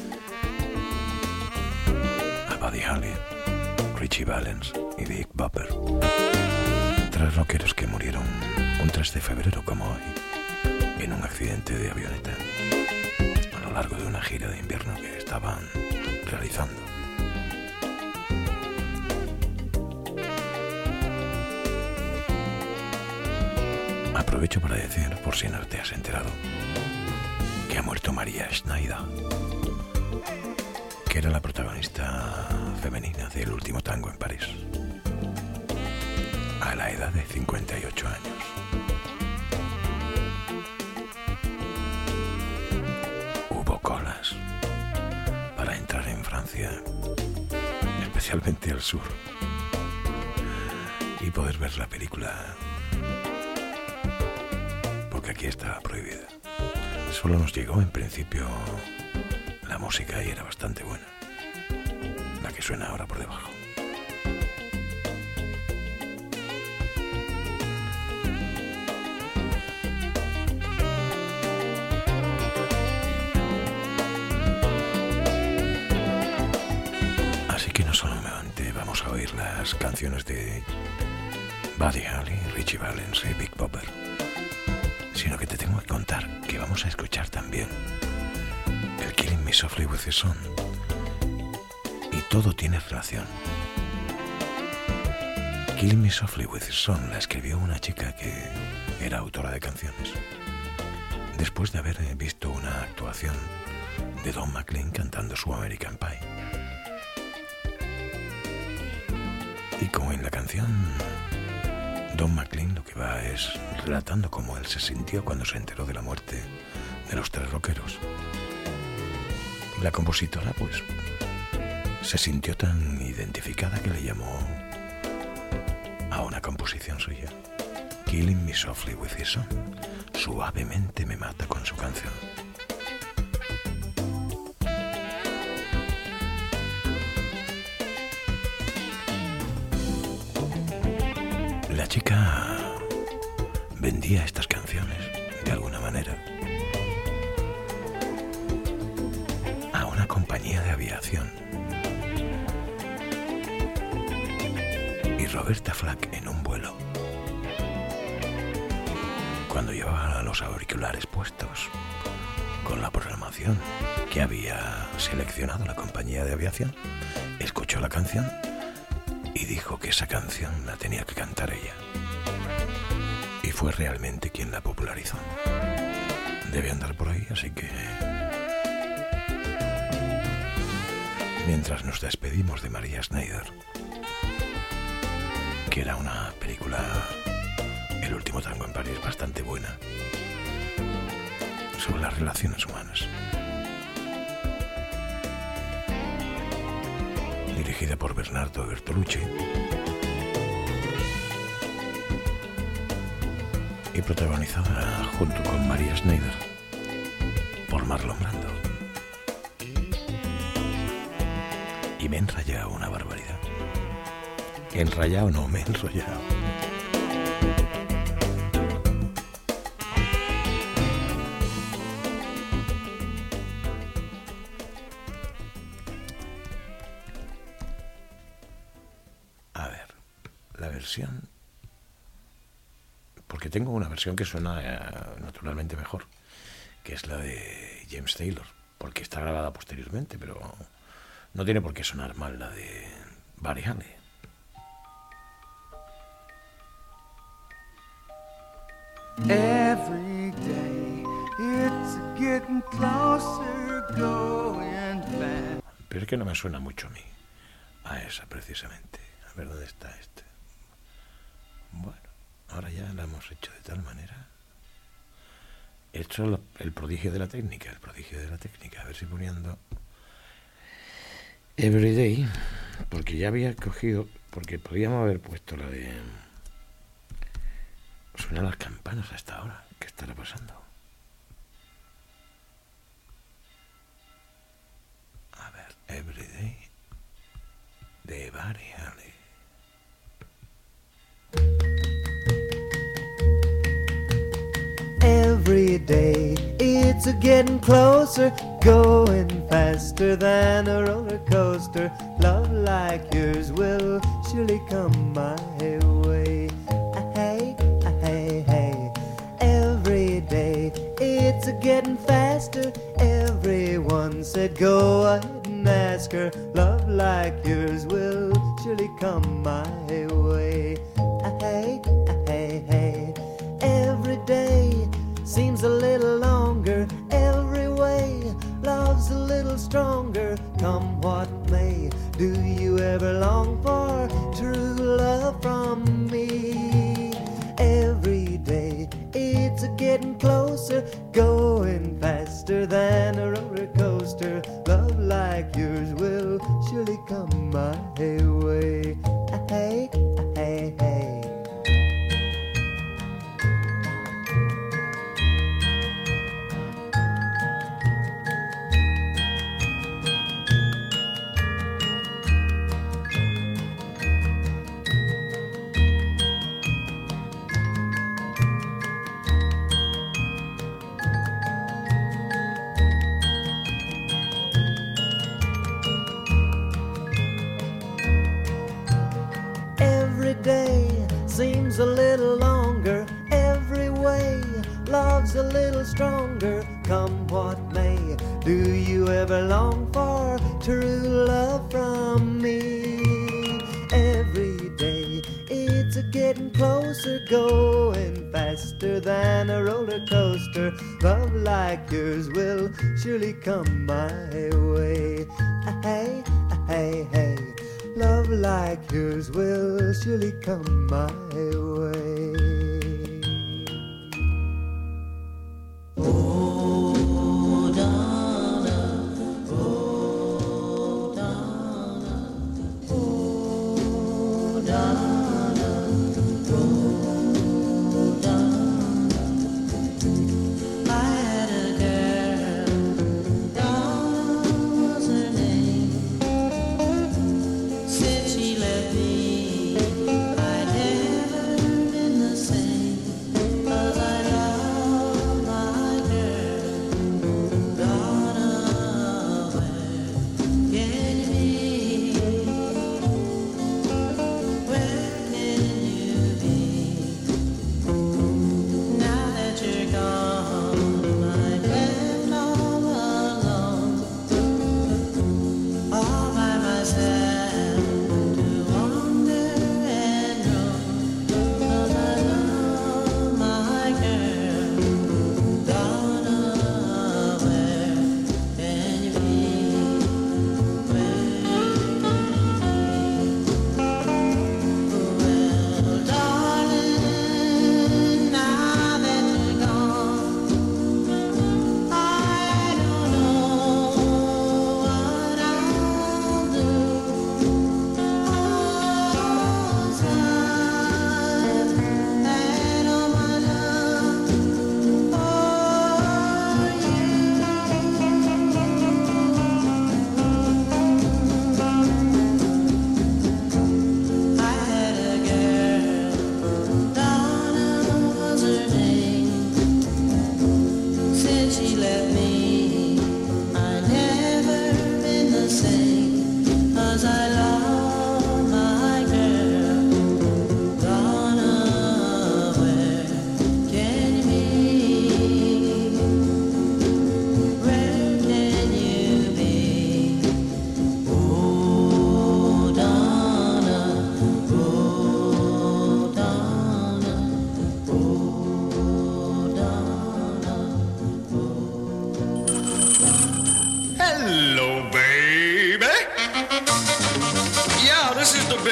a Buddy Holly, Richie Valens y Big Bopper, tres rockeros que murieron un tres de febrero como hoy en un accidente de avioneta a lo largo de una gira de invierno que estaban realizando. Aprovecho para decir, por si no te has enterado, que ha muerto María Schneider, que era la protagonista femenina del Último Tango en París, a la edad de cincuenta y ocho años. Hubo colas para entrar en Francia, especialmente al sur, y poder ver la película, porque aquí estaba prohibida. Solo nos llegó en principio la música y era bastante buena, la que suena ahora por debajo. Así que no solamente vamos a oír las canciones de Buddy Holly, Richie Valens y Big Bopper, sino que te tengo que contar que vamos a escuchar también el Killing Me Softly With The Sun, y todo tiene relación. Killing Me Softly With The Sun la escribió una chica que era autora de canciones, después de haber visto una actuación de Don McLean cantando su American Pie. Y como en la canción Don McLean lo que va es relatando cómo él se sintió cuando se enteró de la muerte de los tres rockeros. La compositora pues se sintió tan identificada que le llamó a una composición suya, Killing Me Softly With The Sun, suavemente me mata con su canción. La chica vendía estas canciones, de alguna manera, a una compañía de aviación. Y Roberta Flack, en un vuelo, cuando llevaba los auriculares puestos con la programación que había seleccionado la compañía de aviación, escuchó la canción y dijo que esa canción la tenía que cantar ella. Y fue realmente quien la popularizó. Debe andar por ahí, así que... mientras nos despedimos de María Schneider, que era una película, El último tango en París, bastante buena, sobre las relaciones humanas, dirigida por Bernardo Bertolucci y protagonizada junto con María Schneider por Marlon Brando. Y me he enrayado una barbaridad. Enrayado no, me he enrollado. A ver, la versión... porque tengo una versión que suena eh, naturalmente mejor, que es la de James Taylor, porque está grabada posteriormente, pero no tiene por qué sonar mal la de Buddy Holly. Every day it's getting closer, going fast. Pero es que no me suena mucho a mí, a esa precisamente. A ver dónde está este. Bueno, ahora ya la hemos hecho de tal manera. He hecho el prodigio de la técnica, el prodigio de la técnica. A ver si poniendo Everyday, porque ya había cogido, porque podíamos haber puesto la de... Suenan las campanas hasta ahora. ¿Qué estará pasando? A ver, Everyday de Buddy Holly. Every day it's a getting closer, going faster than a roller coaster. Love like yours will surely come my way. Hey, hey, hey. Every day it's a getting faster. Everyone said go ahead and ask her. Love like yours will surely come my way. Hey, hey, hey. Every day seems a little longer, every way love's a little stronger. Come what may, do you ever long for true love from me? Every day it's a getting closer, going faster than a roller coaster. Love like yours will surely come my way. Hey, hey, hey. Seems a little longer, every way love's a little stronger. Come what may, do you ever long for true love from me? Every day it's a getting closer, going faster than a roller coaster. Love like yours will surely come my way. Hey, hey, hey. Love like yours will surely come my way. Oh, Donna, oh, Donna, oh, Donna, oh, Donna. I had a girl, Donna was her name. Said she left me, I'd never been the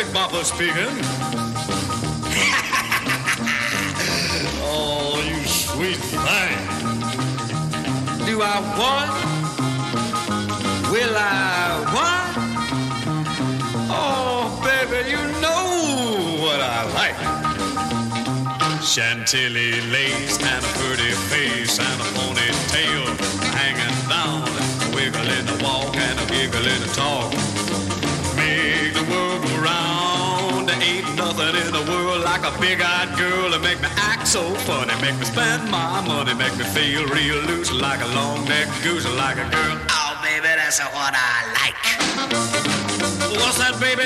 Big Bopper speaking. Oh, you sweet thing. Do I what? Will I what? Oh, baby, you know what I like. Chantilly lace and a pretty face and a ponytail hanging down, a wiggle in the walk and a giggle in the talk. Make the world go round. There ain't nothing in the world like a big-eyed girl to make me act so funny, make me spend my money, make me feel real loose like a long-necked goose, like a girl. Oh, baby, that's what I like. What's that, baby?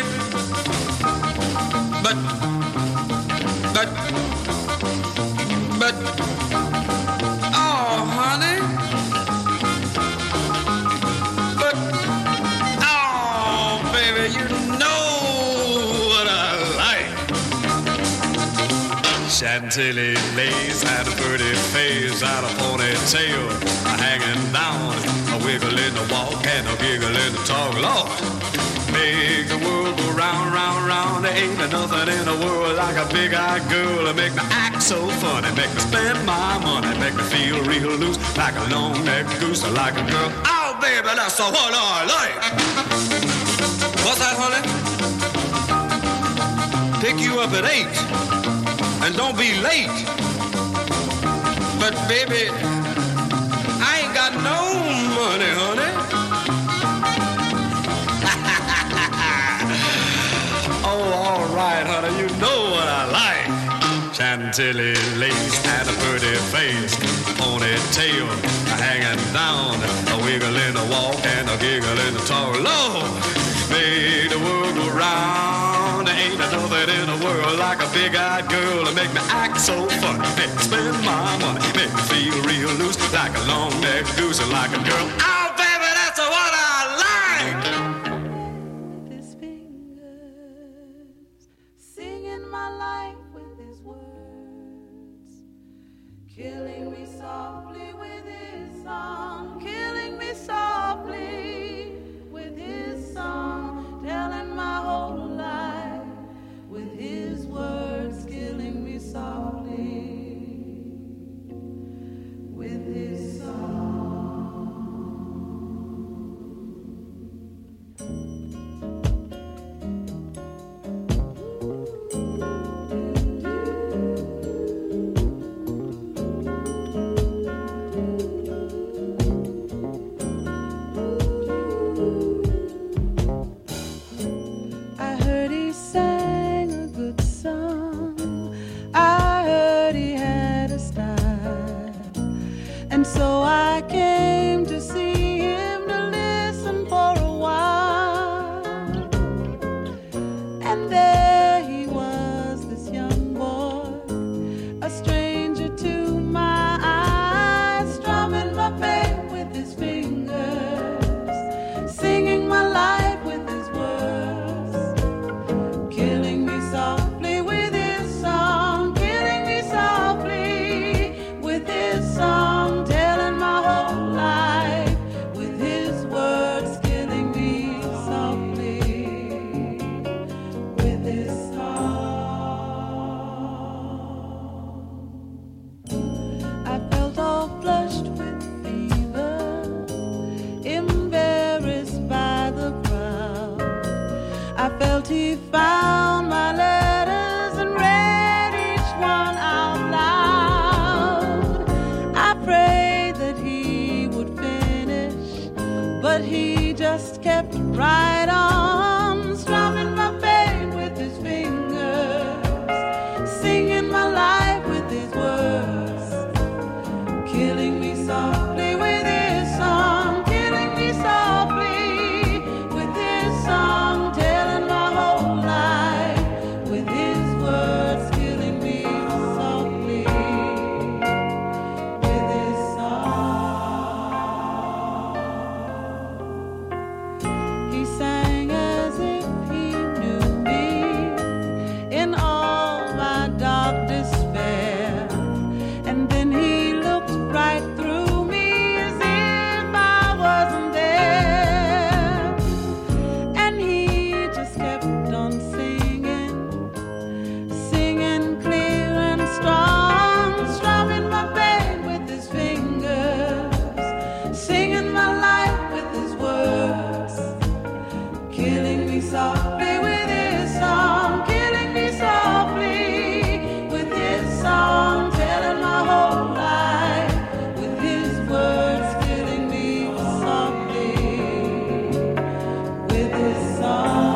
But, but, but, oh, honey. But, oh, baby, you know what I like. Chantilly lace had a pretty face, had a ponytail hanging down, a wiggle in the walk and a giggle in the talk. Lord, make the world go round, round, round. There ain't nothing in the world like a big-eyed girl to make me act so funny, make me spend my money, make me feel real loose like a long-necked goose, like a girl. Oh, baby, that's what I like. What's that, honey? Pick you up at eight, and don't be late. But, baby, I ain't got no money, honey. Oh, all right, honey, you know what I like. Chantilly lace and a pretty face, ponytail hanging down, a wiggle in the walk and a giggle in the talk. Lord, make the world go round. There ain't nothing in the world like a big-eyed girl to make me act so funny, make me spend my money, make me feel real loose like a long-necked goose, like a girl. Oh, baby, that's what I like. Killing me softly with his song, killing me softly with his song, telling my whole life with his words, killing me softly with his song. So I came to see him to listen for a while. And there he was, this young boy, a stranger to my eyes, strumming my pain with his fingers, singing my life with his words, killing me softly with his song, killing me softly with his song. He found my letters and read each one out loud. I prayed that he would finish, but he just kept right on, strumming my pain with his fingers, singing my life with his words, killing me softly with his song, killing me softly with his song, telling my whole life softly with his song, killing me softly with his song, telling my whole life with his words, killing me softly with his song.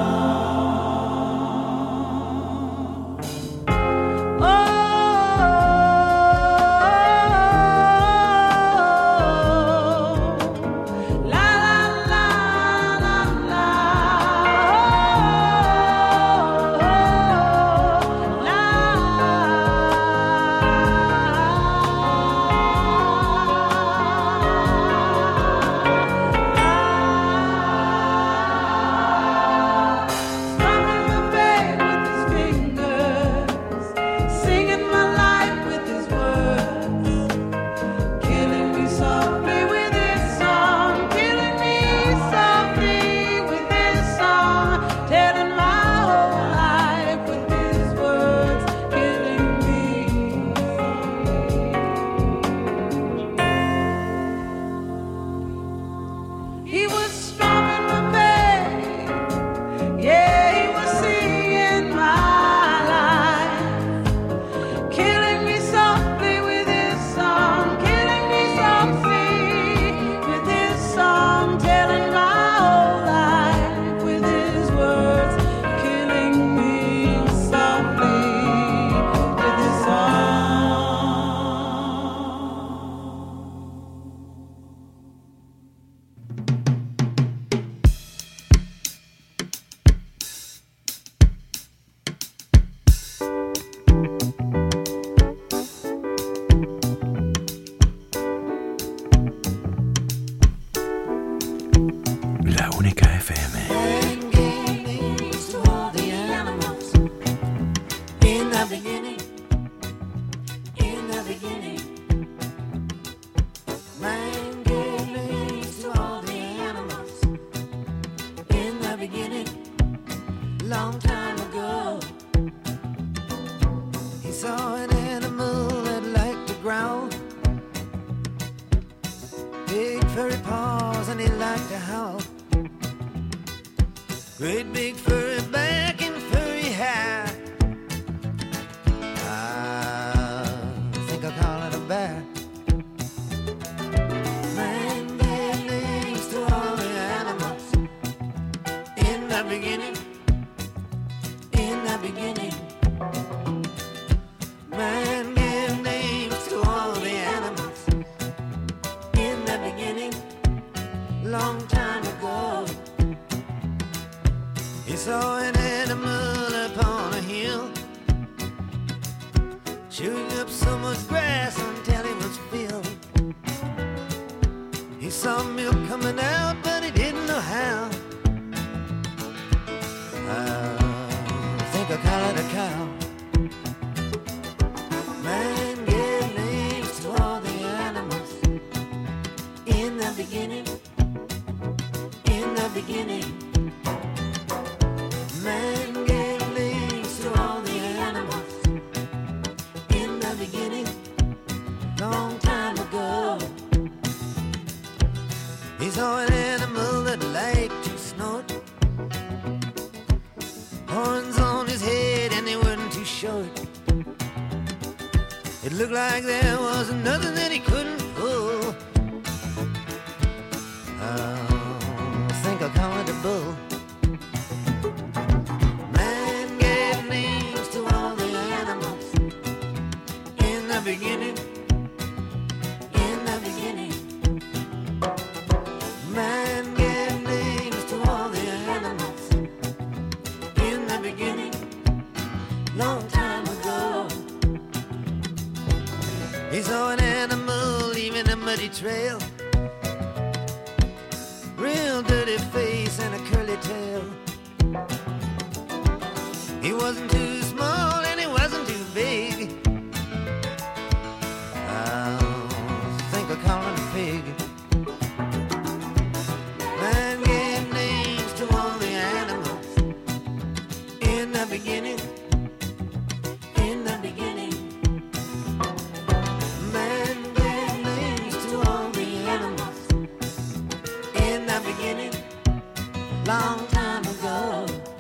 Long time ago.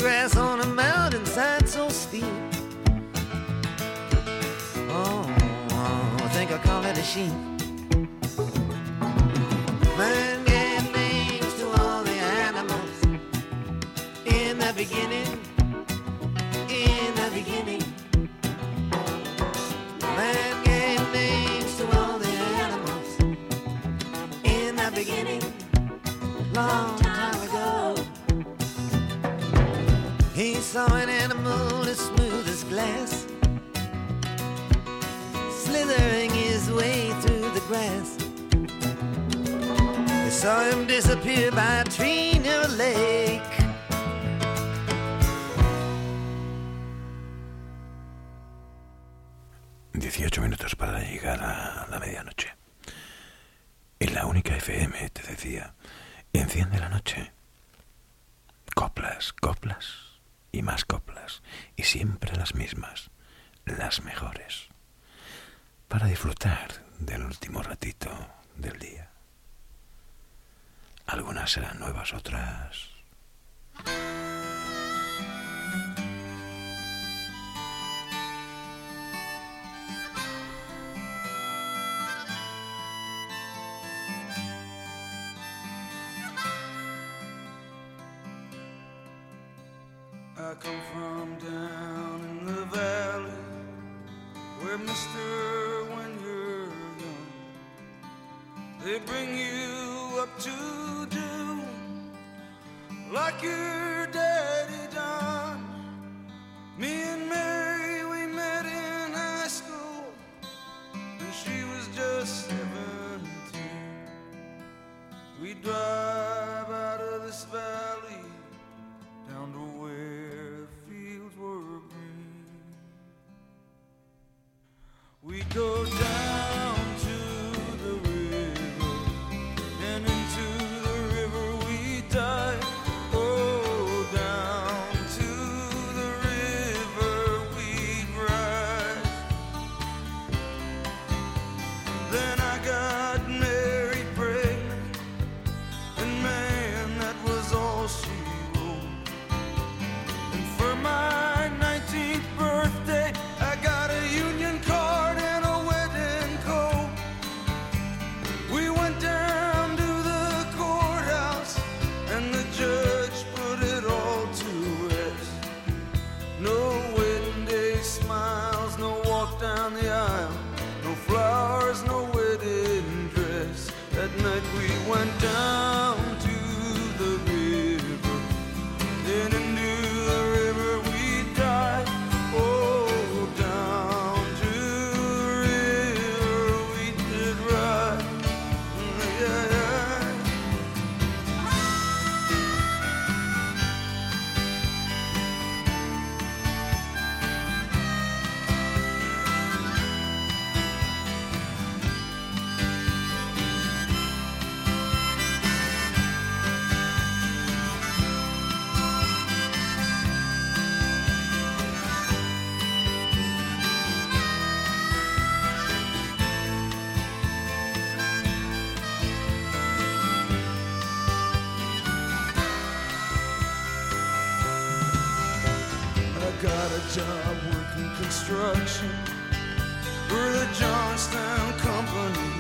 grass on a mountainside so steep. Oh, I think I call it a sheep. Man gave names to all the animals in the beginning, in the beginning. Man gave names to all the animals in the beginning, long time ago. He saw an animal as smooth as glass, slithering his way through the grass. He saw him disappear by a tree near a lake. dieciocho minutos para llegar a la medianoche. En la única F M te decía, enciende la noche. Coplas, coplas y más coplas. Y siempre las mismas, las mejores. Para disfrutar del último ratito del día. Algunas serán nuevas, otras... I come from down in the valley, where mister, when you're young, they bring you up to do like your daddy done. Me and Mary, we met in high school, and she was just seventeen. We drive out of this valley down to where fields were green. We go down to the river, and into the river we dive. Oh, down to the river we ride. Then I got married pregnant, and man, that was all she wrote. And for my nineteenth birthday, I got a union card and a wedding coat. We went down to the courthouse, and the judge put it all to rest. No wedding day smiles, no walk down the aisle, no flowers, no wedding dress. That night we went down to the river, then into the river we dive. Oh, down to the river we did ride. Yeah, yeah. I got a job working construction for the Johnstown Company,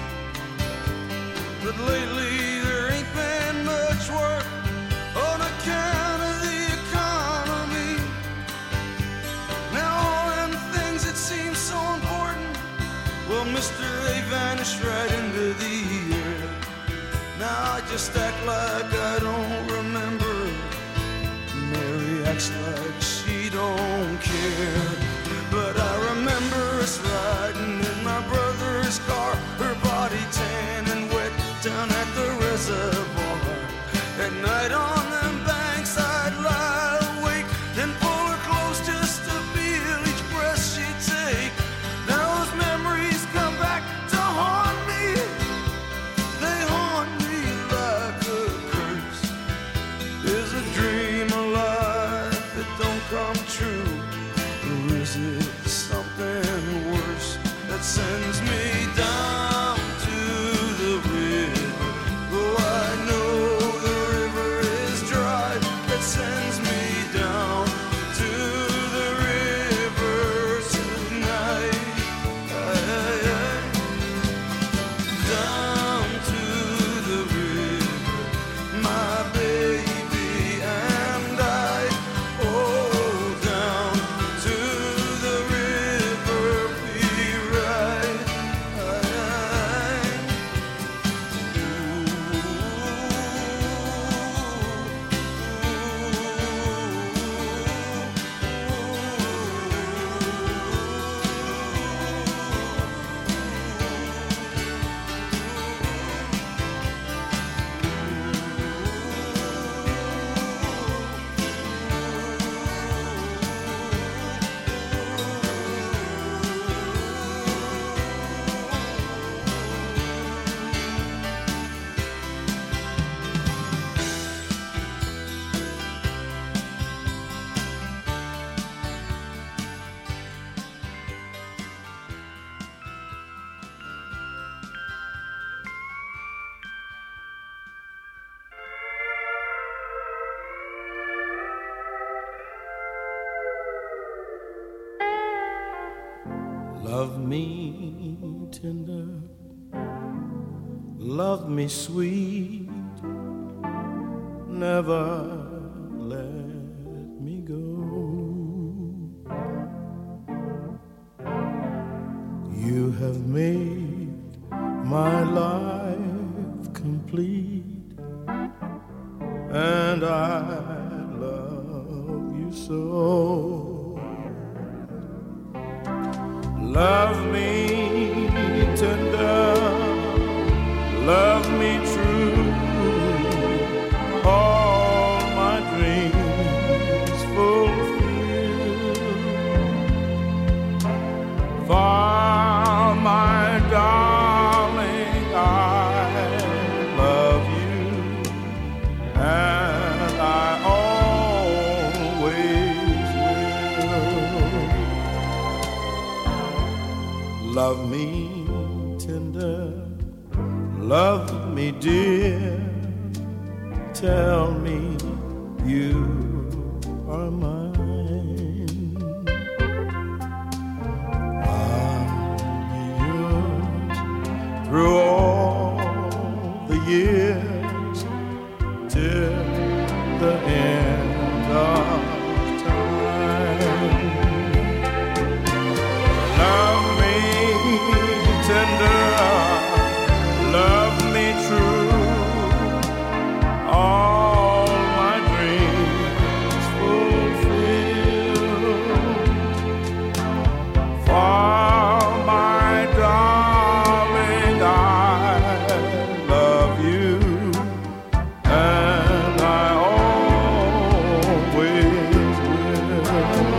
but lately there ain't been much work on account of the economy. Now all them things that seem so important, well, mister, they vanished right into the air. Now I just act like I don't remember. Mary acts like she don't care. But I remember us riding in my brother's car, her body tan and wet down at the reservoir. At night on them banks I'd lie awake, then pull her close just to feel each breath she'd take. Now those memories come back to haunt me. They haunt me like a curse. Is a dream alive that don't come true? Love me tender, love me sweet, never let me go. You have made my life complete, and I love you so. Love me tender, love me true, all my dreams fulfill. For my darling, I love you, and I always will. Love me tender, love me dear, tell me you are mine. I'll be yours through all the years till the end of time. Love tender, love me true, all my dreams fulfill. For my darling, I love you, and I always will.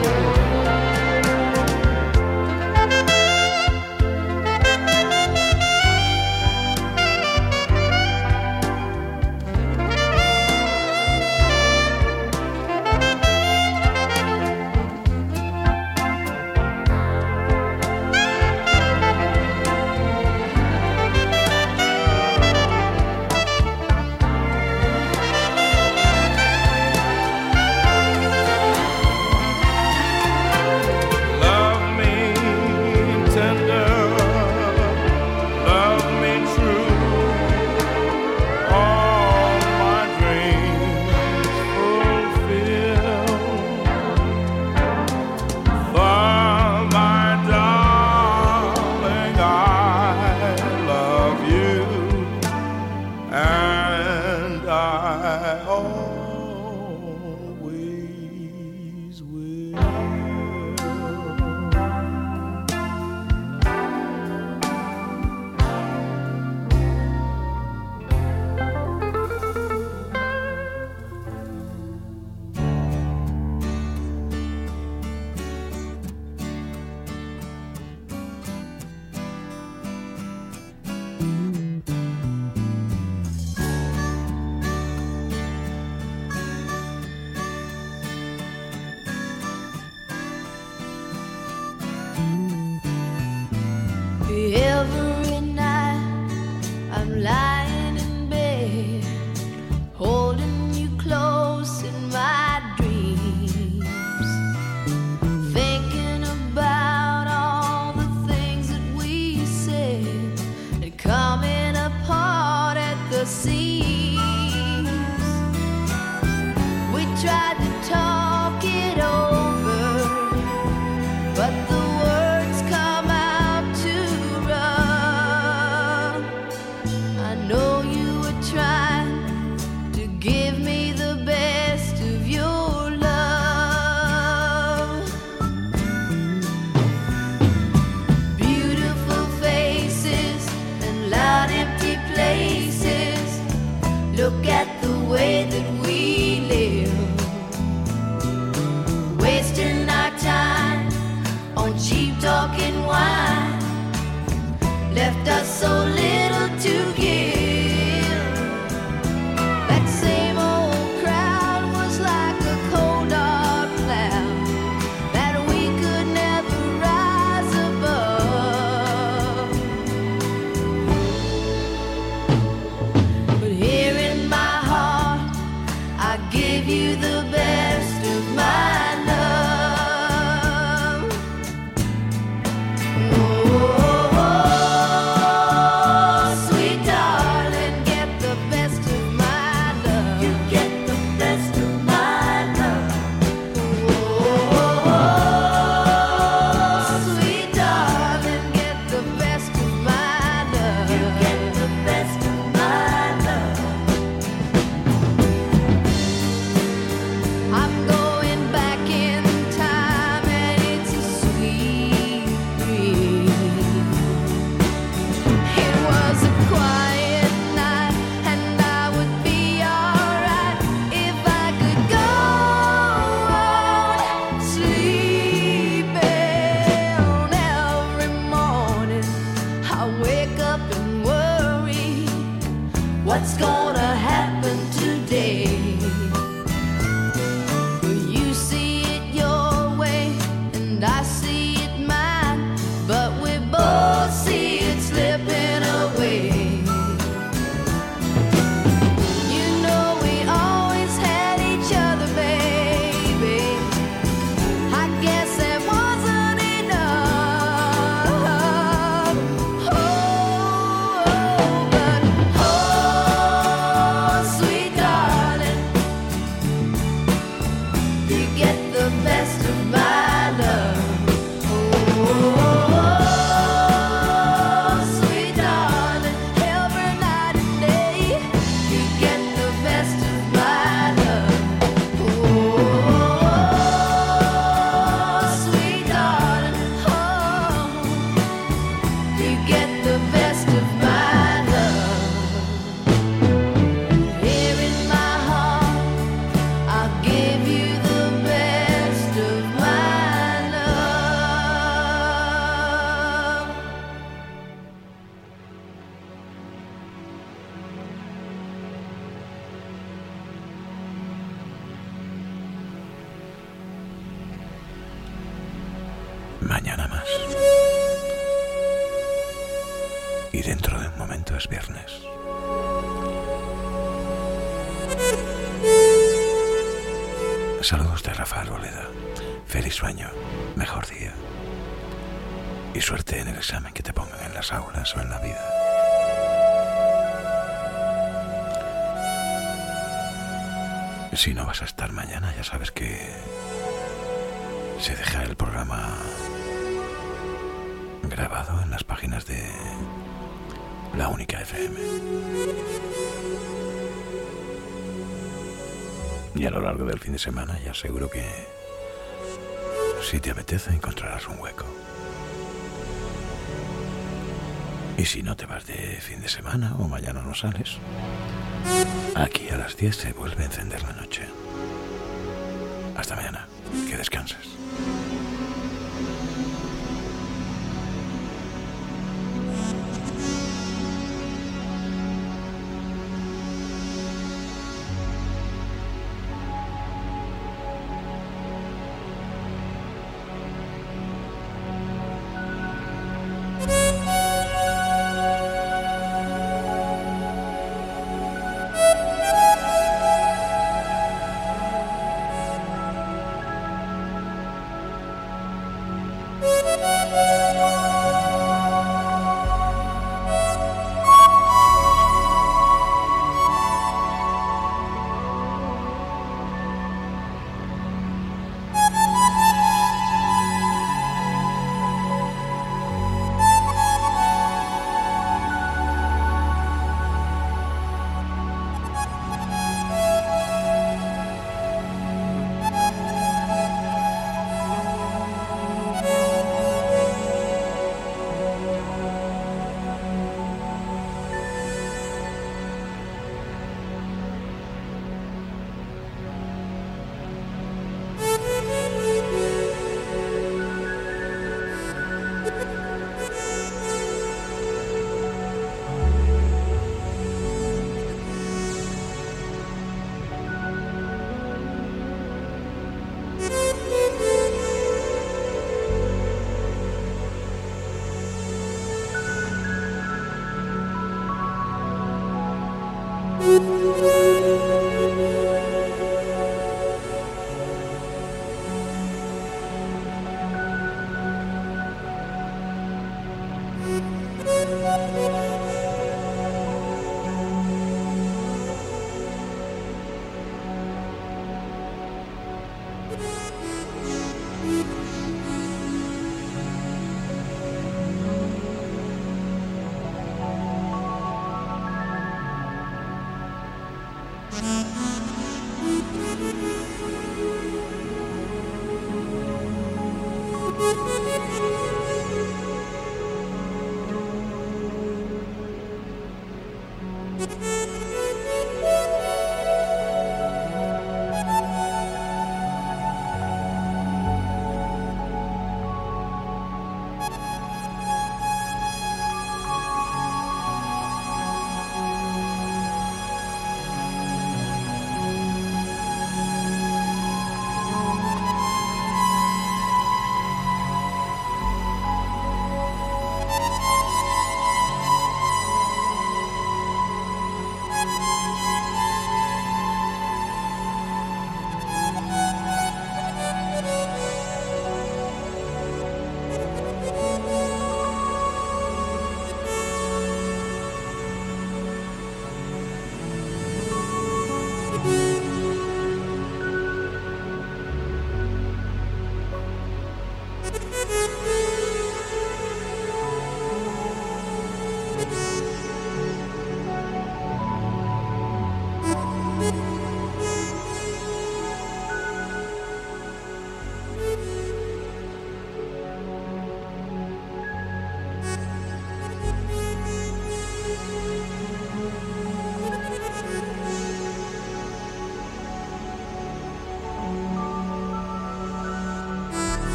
Every night I'm lying in bed, holding you close in my dreams, thinking about all the things that we said and coming apart at the seams. We tried to talk it over, but the words come out too rough. I know you were trying to give me the best of your love. Beautiful faces and loud empty places. Look at the way that we live, wasting our time on cheap talk and wine, left us so little to give. That same old crowd was like a cold dark cloud that we could never rise above. But here in my heart I give you the best of my love. Mañana más. Y dentro de un momento es viernes. Saludos de Rafael Boleda. Feliz sueño, mejor día. Y suerte en el examen que te pongan en las aulas o en la vida. Si no vas a estar mañana, ya sabes que se deja el programa grabado en las páginas de La Única F M. Y a lo largo del fin de semana ya seguro que si te apetece encontrarás un hueco. Y si no te vas de fin de semana o mañana no sales, aquí a las diez se vuelve a encender la noche. Hasta mañana, que descanses. Thank you.